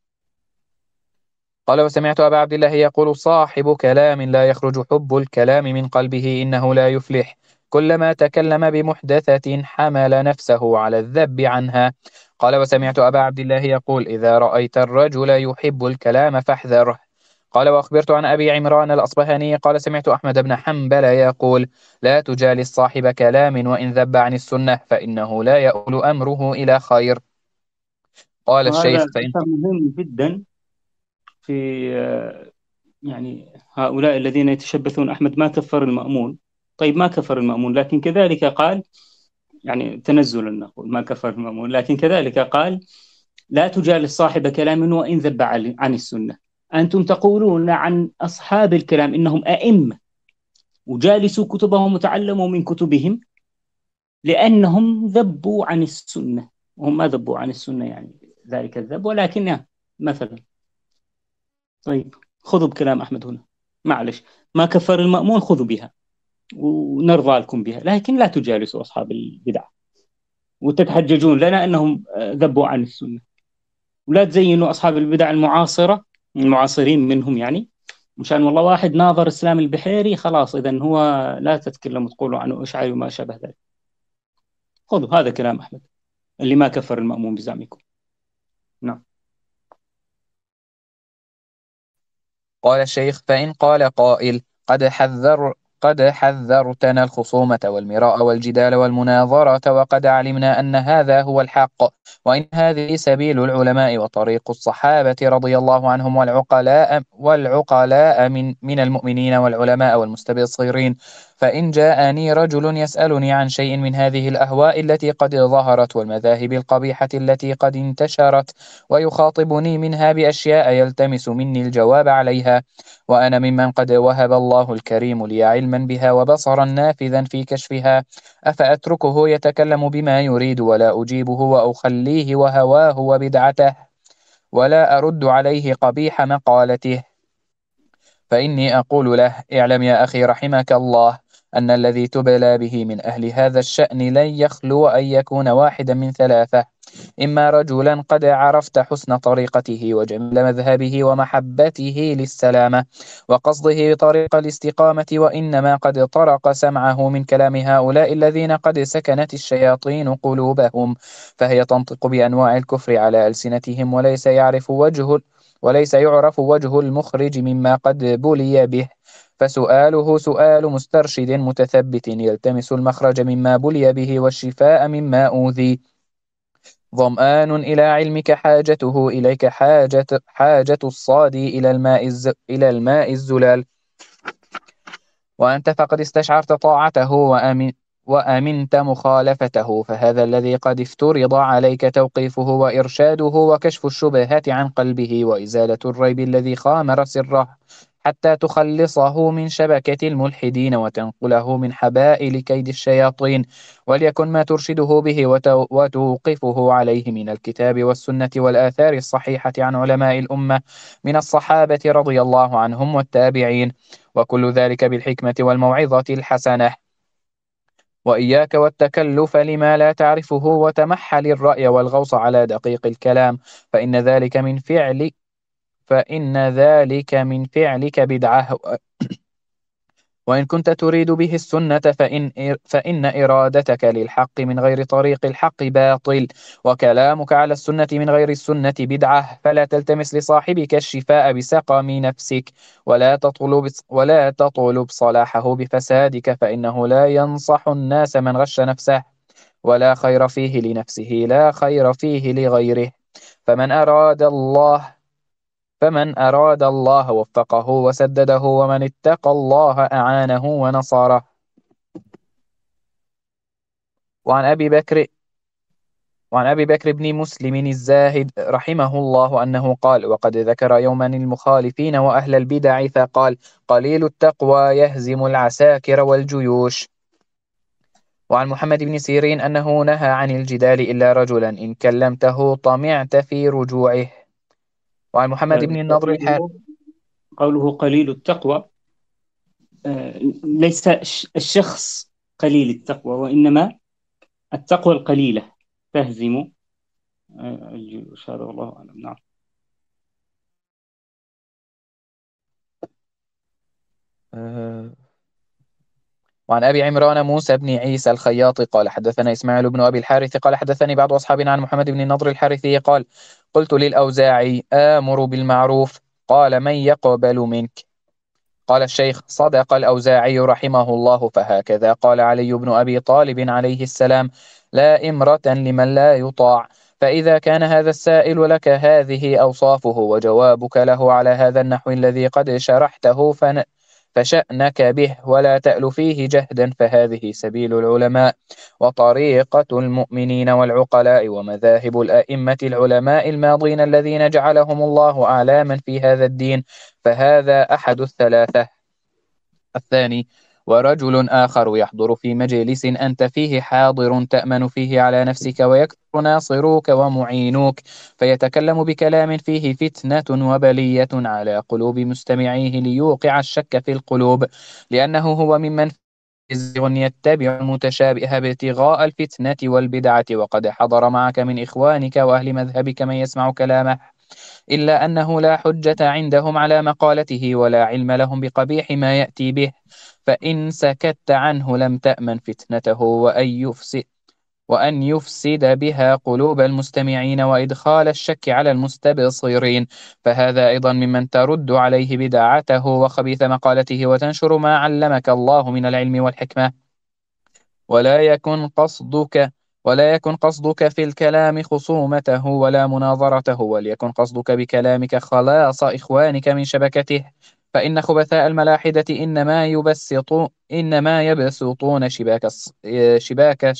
قال وسمعت أبا عبد الله يقول صاحب كلام لا يخرج حب الكلام من قلبه إنه لا يفلح. كلما تكلم بمحدثة حمل نفسه على الذب عنها. قال وسمعت أبا عبد الله يقول إذا رأيت الرجل يحب الكلام فاحذره. قال وأخبرت عن أبي عمران الأصبهاني قال سمعت أحمد بن حنبل يقول لا تجالس صاحب كلام وإن ذب عن السنة، فإنه لا يؤول أمره إلى خير. قال
وهذا
الشيخ فإن
أثر مهم جدا في يعني هؤلاء الذين يتشبثون. أحمد ما كفر المأمون، طيب ما كفر المأمون، لكن كذلك قال يعني تنزلا نقول ما كفر المأمون، لكن كذلك قال لا تجالس صاحب كلام وإن ذب عن السنة. أنتم تقولون عن أصحاب الكلام إنهم أئمة وجالسوا كتبهم وتعلموا من كتبهم لأنهم ذبوا عن السنة، وهم ما ذبوا عن السنة يعني ذلك الذب، ولكن مثلا طيب خذوا بكلام أحمد هنا، معلش ما كفر المأمون خذوا بها ونرضى لكم بها، لكن لا تجالسوا أصحاب البدع وتتحججون لنا أنهم ذبوا عن السنة، ولا تزينوا أصحاب البدع المعاصرة المعاصرين منهم يعني مشان والله واحد ناظر إسلام البحيري خلاص إذا هو لا تتكلموا تقولوا عنه أشعري وما شابه ذلك. خذوا هذا كلام أحمد اللي ما كفر المأمون بزعمكم. نعم.
قال الشيخ فإن قال قائل قد حذر قد حذرتنا الخصومة والمراء والجدال والمناظرة، وقد علمنا أن هذا هو الحق، وإن هذه سبيل العلماء وطريق الصحابة رضي الله عنهم والعقلاء والعقلاء من من المؤمنين والعلماء والمستبصرين. فإن جاءني رجل يسألني عن شيء من هذه الأهواء التي قد ظهرت والمذاهب القبيحة التي قد انتشرت، ويخاطبني منها بأشياء يلتمس مني الجواب عليها، وأنا ممن قد وهب الله الكريم لي علما بها وبصرا نافذا في كشفها، أفأتركه يتكلم بما يريد ولا أجيبه وأخليه وهواه وبدعته ولا أرد عليه قبيح مقالته؟ فإني أقول له اعلم يا أخي رحمك الله أن الذي تبلى به من أهل هذا الشأن لن يخلو أن يكون واحدا من ثلاثة: إما رجلا قد عرفت حسن طريقته وجميل مذهبه ومحبته للسلامة وقصده بطريق الاستقامة، وإنما قد طرق سمعه من كلام هؤلاء الذين قد سكنت الشياطين قلوبهم، فهي تنطق بأنواع الكفر على ألسنتهم، وليس يعرف وجه وليس يعرف وجه المخرج مما قد بلي به، فسؤاله سؤال مسترشد متثبت يلتمس المخرج مما بلي به والشفاء مما أوذي. ظمآن إلى علمك حاجته إليك حاجة حاجة الصادي إلى الماء الز... إلى الماء الزلال، وأنت فقد استشعرت طاعته وأمن وأمنت مخالفته، فهذا الذي قد افترض عليك توقيفه وإرشاده وكشف الشبهات عن قلبه وإزالة الريب الذي خامر سره، حتى تخلصه من شبكة الملحدين وتنقله من حبائل كيد الشياطين، وليكن ما ترشده به وتو وتوقفه عليه من الكتاب والسنة والآثار الصحيحة عن علماء الأمة من الصحابة رضي الله عنهم والتابعين، وكل ذلك بالحكمة والموعظة الحسنة. وإياك والتكلف لما لا تعرفه، وتمحل الرأي والغوص على دقيق الكلام، فإن ذلك من فعل فإن ذلك من فعلك بدعة، وإن كنت تريد به السنة فإن, فإن إرادتك للحق من غير طريق الحق باطل، وكلامك على السنة من غير السنة بدعة، فلا تلتمس لصاحبك الشفاء بسقم نفسك، ولا تطلب, ولا تطلب صلاحه بفسادك، فإنه لا ينصح الناس من غش نفسه، ولا خير فيه لنفسه لا خير فيه لغيره، فمن أراد الله فمن أراد الله وفقه وسدده، ومن اتقى الله أعانه ونصره. وعن أبي بكر وعن أبي بكر بن مسلم الزاهد رحمه الله أنه قال: وقد ذكر يوما المخالفين وأهل البدع فقال: قليل التقوى يهزم العساكر والجيوش. وعن محمد بن سيرين أنه نهى عن الجدال إلا رجلا إن كلمته طمعت في رجوعه. وعن محمد بن النضر الحارثي
قوله, قوله قليل التقوى آه، ليس الشخص قليل التقوى، وإنما التقوى القليلة تهزم آه، الجيوش. هذا والله أعلم. نعم.
أه وعن أبي عمران موسى بن عيسى الخياط قال: حدثنا إسماعيل بن أبي الحارث قال: حدثني بعض أصحابنا عن محمد بن النضر الحارثي قال: قلت للأوزاعي: آمر بالمعروف؟ قال: من يقبل منك؟ قال الشيخ: صدق الأوزاعي رحمه الله، فهكذا قال علي بن أبي طالب عليه السلام: لا إمرة لمن لا يطاع. فإذا كان هذا السائل لك هذه أوصافه وجوابك له على هذا النحو الذي قد شرحته فن فشأنك به، ولا تأل فيه جهدا، فهذه سبيل العلماء وطريقة المؤمنين والعقلاء ومذاهب الأئمة العلماء الماضين الذين جعلهم الله أعلاما في هذا الدين، فهذا أحد الثلاثة. الثاني: ورجل آخر يحضر في مجلس أنت فيه حاضر تأمن فيه على نفسك ويكثر ناصروك ومعينوك، فيتكلم بكلام فيه فتنة وبلية على قلوب مستمعيه ليوقع الشك في القلوب، لأنه هو ممن زيغ يتبع المتشابه ابتغاء الفتنة والبدعة، وقد حضر معك من إخوانك وأهل مذهبك من يسمع كلامه، إلا أنه لا حجة عندهم على مقالته ولا علم لهم بقبيح ما يأتي به، فإن سكت عنه لم تأمن فتنته وأن يفسد وأن يفسد بها قلوب المستمعين وإدخال الشك على المستبصرين، فهذا أيضا ممن ترد عليه بدعته وخبيث مقالته وتنشر ما علمك الله من العلم والحكمة. ولا يكن قصدك ولا يكن قصدك في الكلام خصومته ولا مناظرته، وليكن قصدك بكلامك خلاص إخوانك من شبكته، فإن خبثاء الملاحدة إنما يبسطون إنما يبسطون شباك شباك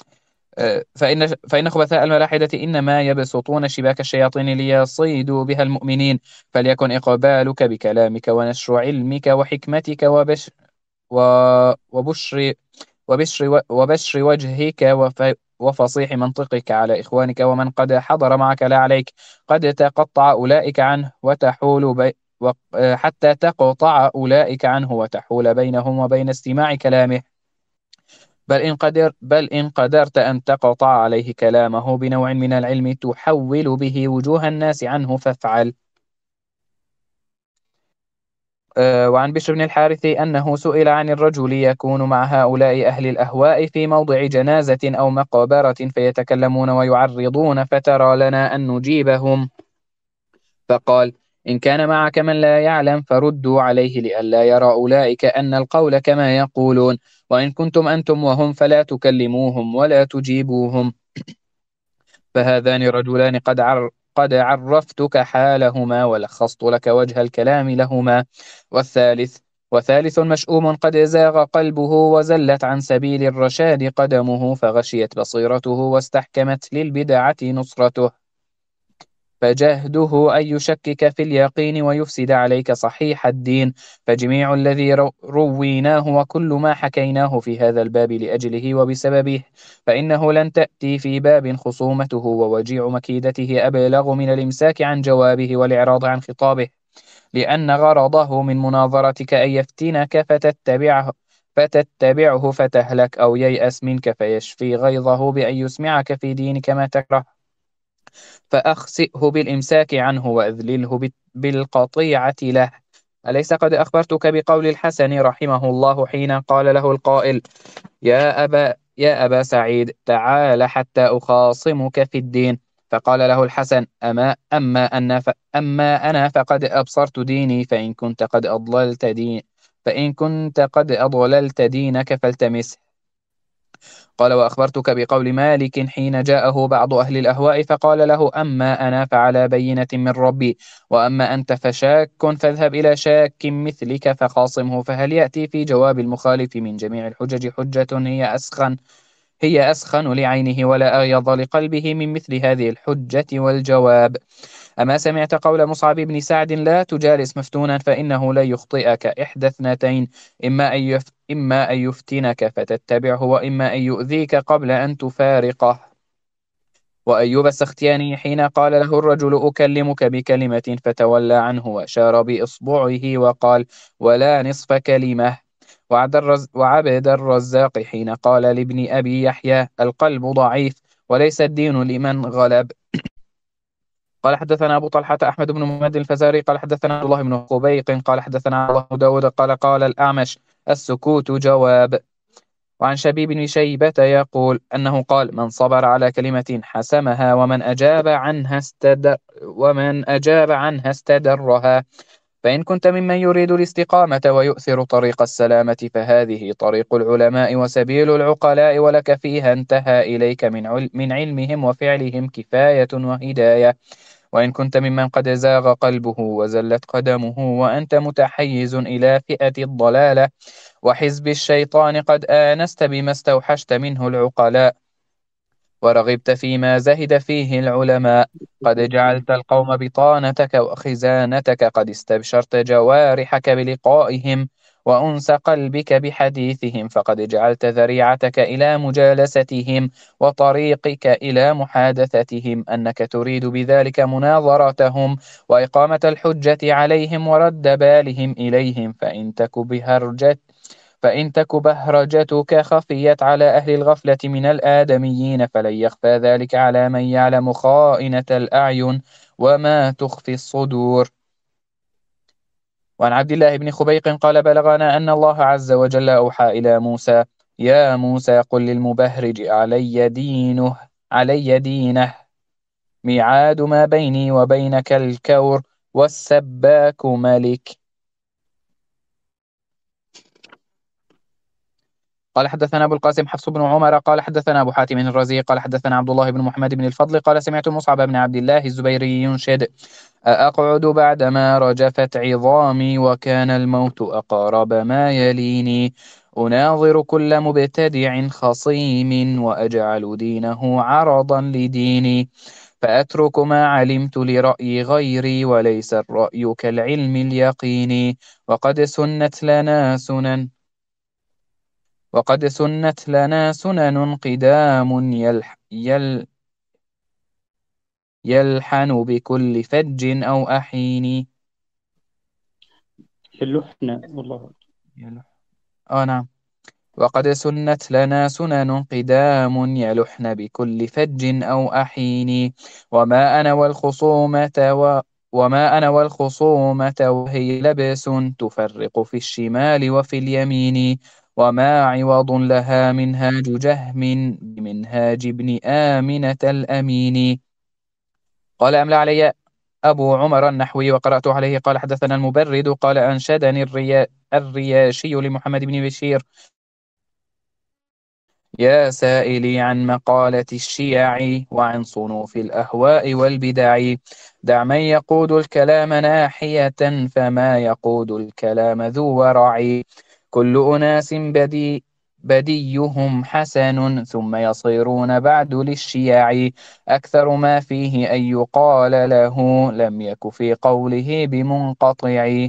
فإن فإن خبثاء الملاحدة إنما يبسطون شباك الشياطين ليصيدوا بها المؤمنين، فليكن إقبالك بكلامك ونشر علمك وحكمتك وبش وبشر وبشر, وبشر وجهك وف وفصيح منطقك على إخوانك ومن قد حضر معك لا عليك، قد تقطع أولئك عنه وتحول بي حتى تقطع أولئك عنه وتحول بينهم وبين استماع كلامه، بل إن قدر بل إن قدرت أن تقطع عليه كلامه بنوع من العلم تحول به وجوه الناس عنه فافعل. آه، وعن بشر بن الحارث أنه سئل عن الرجل يكون مع هؤلاء أهل الأهواء في موضع جنازة أو مقبرة فيتكلمون ويعرضون فترى لنا أن نجيبهم؟ فقال: إن كان معك من لا يعلم فردوا عليه لئلا يرى أولئك أن القول كما يقولون، وإن كنتم أنتم وهم فلا تكلموهم ولا تجيبوهم. فهذان رجلان قد عر قد عرفتك حالهما ولخصت لك وجه الكلام لهما. والثالث وثالث مشؤوم قد زاغ قلبه وزلت عن سبيل الرشاد قدمه فغشيت بصيرته واستحكمت للبدعة نصرته، فجهده أن يشكك في اليقين ويفسد عليك صحيح الدين. فجميع الذي رو رويناه وكل ما حكيناه في هذا الباب لأجله وبسببه، فإنه لن تأتي في باب خصومته ووجيع مكيدته أبلغ من الإمساك عن جوابه والإعراض عن خطابه، لأن غرضه من مناظرتك أن يفتنك فتتبعه فتتبعه فتهلك، أو ييأس منك فيشفي غيظه بأن يسمعك في دينك ما تكره، فأخسئه بالإمساك عنه وأذلله بالقطيعة له. أليس قد أخبرتك بقول الحسن رحمه الله حين قال له القائل: يا أبا, يا أبا سعيد تعال حتى أخاصمك في الدين؟ فقال له الحسن: أما, أما, أن ف أما أنا فقد أبصرت ديني، فإن كنت قد أضللت دين فإن كنت قد أضللت دينك فالتمسه. قال: وأخبرتك بقول مالك حين جاءه بعض أهل الأهواء فقال له: أما أنا فعلى بينة من ربي، وأما أنت فشاك فاذهب إلى شاك مثلك فخاصمه، فهل يأتي في جواب المخالف من جميع الحجج حجة هي أسخن هي أسخن لعينه ولا أغيض لقلبه من مثل هذه الحجة والجواب؟ أما سمعت قول مصعب بن سعد: لا تجالس مفتونا فإنه لا يخطئك إحدى اثنتين، إما أن يف... إما أن يفتنك فتتبعه، وإما أن يؤذيك قبل أن تفارقه. وأيوب السختياني حين قال له الرجل: أكلمك بكلمة، فتولى عنه وأشار بإصبعه وقال: ولا نصف كلمة. وعبد, الرز... وعبد الرزاق حين قال لابن أبي يحيى: القلب ضعيف وليس الدين لمن غلب. قال: حدثنا أبو طلحة أحمد بن محمد الفزاري قال: حدثنا عبد الله بن خبيق قال: حدثنا عبد الله بن داود قال: قال الأعمش: السكوت جواب. وعن شبيب بن شيبة يقول أنه قال: من صبر على كلمة حسمها، ومن أجاب عنها استدر ومن أجاب عنها استدرها. فإن كنت ممن يريد الاستقامة ويؤثر طريق السلامة فهذه طريق العلماء وسبيل العقلاء، ولك فيها انتهى إليك من, عل من علمهم وفعلهم كفاية وهداية. وإن كنت ممن قد زاغ قلبه وزلت قدمه، وأنت متحيز إلى فئة الضلالة وحزب الشيطان، قد آنست بما استوحشت منه العقلاء ورغبت فيما زهد فيه العلماء، قد جعلت القوم بطانتك وخزانتك، قد استبشرت جوارحك بلقائهم وأنس قلبك بحديثهم، فقد جعلت ذريعتك إلى مجالستهم وطريقك إلى محادثتهم أنك تريد بذلك مناظرتهم وإقامة الحجة عليهم ورد بالهم إليهم. فإن تك بهرجة فإن تك بهرجتك خفيت على أهل الغفلة من الآدميين، فلن يخفى ذلك على من يعلم خائنة الأعين وما تخفي الصدور. وعن عبد الله بن خبيق قال: بلغنا أن الله عز وجل أوحى إلى موسى: يا موسى قل للمبهرج علي دينه علي دينه ميعاد ما بيني وبينك الكور والسباك ملك. قال: حدثنا أبو القاسم حفص بن عمر قال: حدثنا أبو حاتم الرازي قال: حدثنا عبد الله بن محمد بن الفضل قال: سمعت مصعب بن عبد الله الزبيري ينشد: أأقعد بعدما رجفت عظامي وكان الموت أقارب ما يليني، أناظر كل مبتدع خصيم وأجعل دينه عرضا لديني، فأترك ما علمت لرأي غيري وليس الرأي كالعلم اليقين، وقد سنت لنا سنن وقد سنت لنا سنن قدام يلح يل يلحن بكل فج أو أحين.
اللحن والله
يلح. آه نعم. وقد سنت لنا سنن قدام يلحن بكل فج أو أحين وما أنا والخصومة و وما أنا والخصومة وهي لبس تفرق في الشمال وفي اليمين وما عوض لها منهاج جهم بمنهاج ابن آمنة الأمين. قال أملى علي أبو عمر النحوي وقرأت عليه قال حدثنا المبرد قال أنشدني الريا الرياشي لمحمد بن بشير يا سائلي عن مقالة الشيع وعن صنوف الأهواء والبدع دع من يقود الكلام ناحية فما يقود الكلام ذو ورع كل أناس بدي بديهم حسن ثم يصيرون بعد للشيع أكثر ما فيه أن يقال له لم يك في قوله بمنقطع.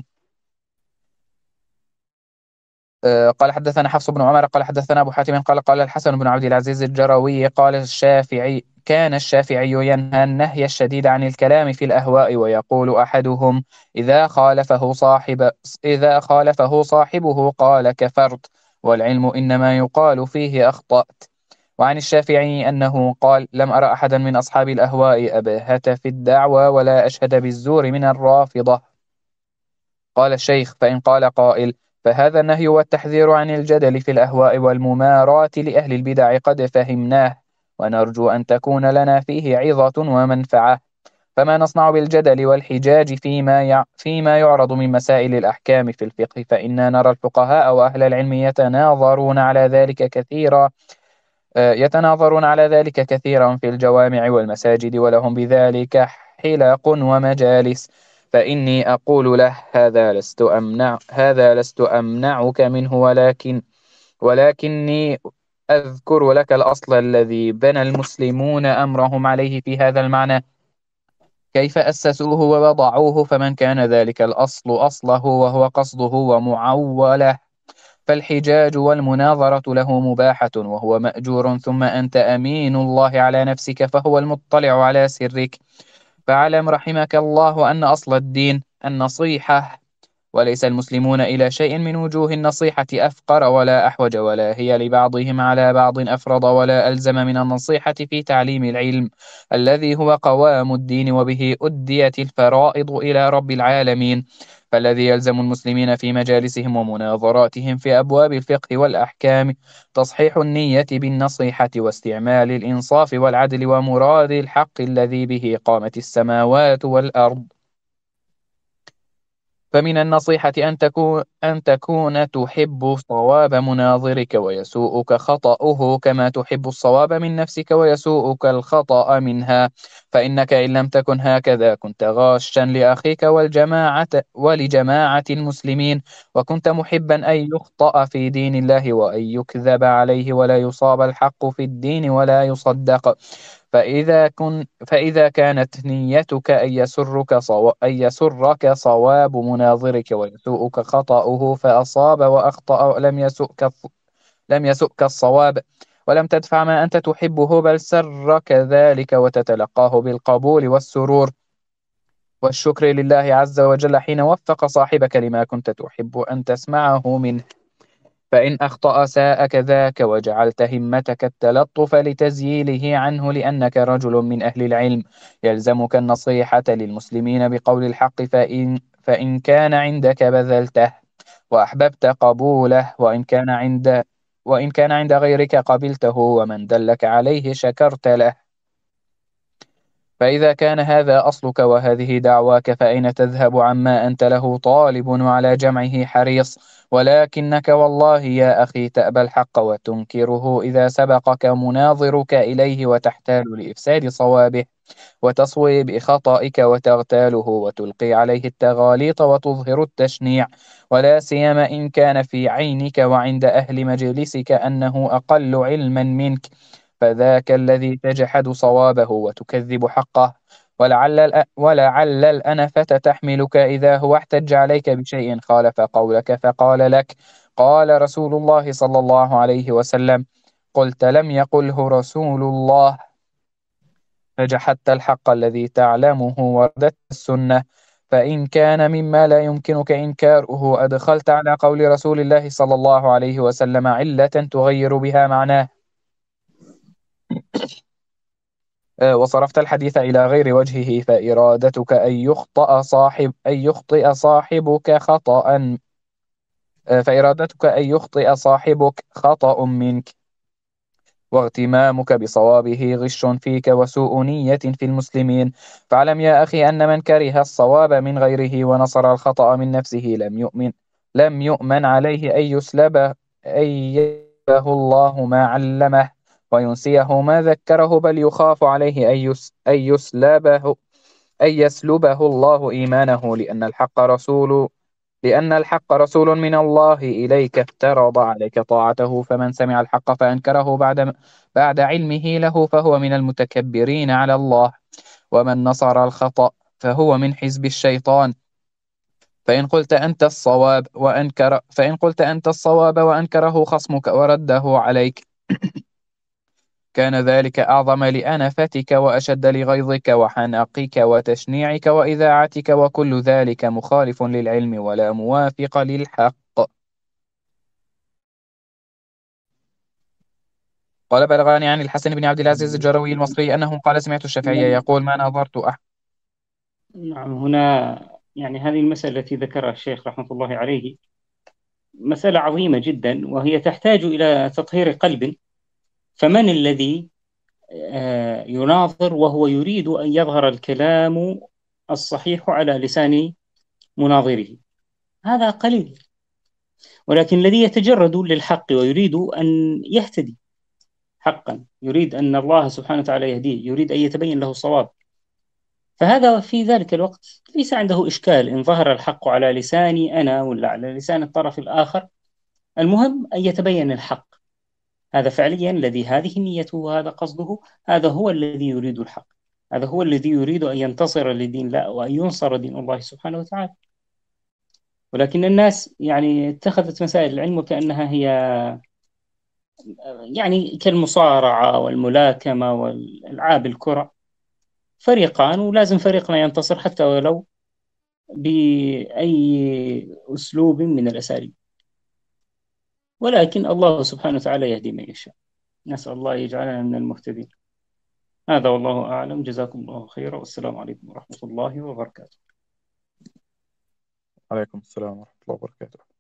قال حدثنا حفص بن عمر قال حدثنا أبو حاتم قال قال الحسن بن عبد العزيز الجروي قال الشافعي كان الشافعي ينهى النهي الشديد عن الكلام في الأهواء ويقول أحدهم إذا خالفه صاحب إذا خالفه صاحبه قال كفرت والعلم إنما يقال فيه أخطأت. وعن الشافعي أنه قال لم أرى أحدا من أصحاب الأهواء أبهت في الدعوى ولا أشهد بالزور من الرافضة. قال الشيخ فإن قال قائل فهذا النهي والتحذير عن الجدل في الأهواء والممارات لأهل البدع قد فهمناه ونرجو أن تكون لنا فيه عظة ومنفعة فما نصنع بالجدل والحجاج فيما يع... فيما يعرض من مسائل الأحكام في الفقه فإنا نرى الفقهاء وأهل العلم يتناظرون على ذلك كثيرا يتناظرون على ذلك كثيرا في الجوامع والمساجد ولهم بذلك حلق ومجالس فإني أقول له هذا لست أمنع هذا لست أمنعك منه ولكن ولكني أذكر لك الأصل الذي بنى المسلمون أمرهم عليه في هذا المعنى كيف أسسوه ووضعوه فمن كان ذلك الأصل أصله وهو قصده ومعوله فالحجاج والمناظرة له مباحة وهو مأجور ثم أنت أمين الله على نفسك فهو المطلع على سرك فاعلم رحمك الله أن أصل الدين النصيحة وليس المسلمون إلى شيء من وجوه النصيحة أفقر ولا أحوج ولا هي لبعضهم على بعض أفرض ولا ألزم من النصيحة في تعليم العلم الذي هو قوام الدين وبه أديت الفرائض إلى رب العالمين فالذي يلزم المسلمين في مجالسهم ومناظراتهم في أبواب الفقه والأحكام تصحيح النية بالنصيحة واستعمال الإنصاف والعدل ومراد الحق الذي به قامت السماوات والأرض فمن النصيحة أن تكون أن تكون تحب صواب مناظرك ويسوءك خطأه كما تحب الصواب من نفسك ويسوءك الخطأ منها فإنك إن لم تكن هكذا كنت غاشا لأخيك والجماعة ولجماعة المسلمين وكنت محبا أن يخطأ في دين الله وأن يكذب عليه ولا يصاب الحق في الدين ولا يصدق فإذا كن فإذا كانت نيتك أن يسرك صو... أن يسرك صواب مناظرك ويسوءك خطأه فأصاب وأخطأ لم يسؤك لم يسؤك الصواب ولم تدفع ما أنت تحبه بل سرك ذلك وتتلقاه بالقبول والسرور والشكر لله عز وجل حين وفق صاحبك لما كنت تحب أن تسمعه منه فإن أخطأ ساءك ذاك وجعلت همتك التلطف لتزييله عنه لأنك رجل من أهل العلم يلزمك النصيحة للمسلمين بقول الحق فإن, فإن كان عندك بذلته وأحببت قبوله وإن كان عند وإن كان عند غيرك قبلته ومن دلك عليه شكرت له فإذا كان هذا أصلك وهذه دعواك فأين تذهب عما أنت له طالب وعلى جمعه حريص ولكنك والله يا أخي تأبى الحق وتنكره إذا سبقك مناظرك إليه وتحتال لإفساد صوابه وتصويب خطئك وتغتاله وتلقي عليه التغاليط وتظهر التشنيع ولا سيما إن كان في عينك وعند أهل مجلسك أنه أقل علما منك فذاك الذي تجحد صوابه وتكذب حقه ولعل ولعل الأنفة تحملك إذا هو احتج عليك بشيء خالف قولك فقال لك قال رسول الله صلى الله عليه وسلم قلت لم يقله رسول الله فجحدت الحق الذي تعلمه ورددت السنة فإن كان مما لا يمكنك إنكاره أدخلت على قول رسول الله صلى الله عليه وسلم علة تغير بها معناه، آه، وصرفت الحديث إلى غير وجهه، فإرادتك أن يخطأ صاحب أن يخطئ صاحبك خطأ آه، فإرادتك أن يخطئ صاحبك خطأ منك، واغتمامك بصوابه غش فيك وسوء نية في المسلمين. فاعلم يا أخي أن من كره الصواب من غيره ونصر الخطأ من نفسه لم يؤمن لم يؤمن عليه أن يسلبه أن يسلبه الله ما علمه وينسيه ما ذكره، بل يخاف عليه أن يس أن يسلبه أن يسلبه الله إيمانه، لأن الحق رسول لأن الحق رسول من الله إليك افترض عليك طاعته، فمن سمع الحق فأنكره بعد بعد علمه له فهو من المتكبرين على الله، ومن نصر الخطأ فهو من حزب الشيطان. فإن قلت أنت الصواب وأنكر فإن قلت أنت الصواب وأنكره خصمك ورده عليك، كان ذلك أعظم لأنفتك وأشد لغيظك وحنقك وتشنيعك وإذاعتك، وكل ذلك مخالف للعلم ولا موافق للحق. قال بلغني عن الحسن بن عبد العزيز الجروي المصري أنه قال سمعت الشافعي يقول ما نظرت أحد.
نعم، هنا يعني هذه المسألة التي ذكرها الشيخ رحمة الله عليه مسألة عظيمة جدا، وهي تحتاج إلى تطهير قلب. فمن الذي آه، يناظر وهو يريد أن يظهر الكلام الصحيح على لسان مناظره؟ هذا قليل. ولكن الذي يتجرد للحق ويريد أن يهتدي حقا، يريد أن الله سبحانه وتعالى يهديه، يريد أن يتبين له الصواب، فهذا في ذلك الوقت ليس عنده إشكال إن ظهر الحق على لساني أنا ولا على لسان الطرف الآخر. المهم أن يتبين الحق. هذا فعليا الذي هذه نيته وهذا قصده، هذا هو الذي يريد الحق، هذا هو الذي يريد أن ينتصر لدين الله وأن ينصر دين الله سبحانه وتعالى. ولكن الناس يعني اتخذت مسائل العلم وكأنها هي يعني كالمصارعة والملاكمة والألعاب الكرة، فريقان ولازم فريقنا ينتصر حتى ولو بأي أسلوب من الأساليب. ولكن الله سبحانه وتعالى يهدي من يشاء، نسأل الله يجعلنا من المهتدين. هذا والله أعلم، جزاكم الله خيرا، والسلام عليكم ورحمة الله وبركاته.
عليكم السلام ورحمة الله وبركاته.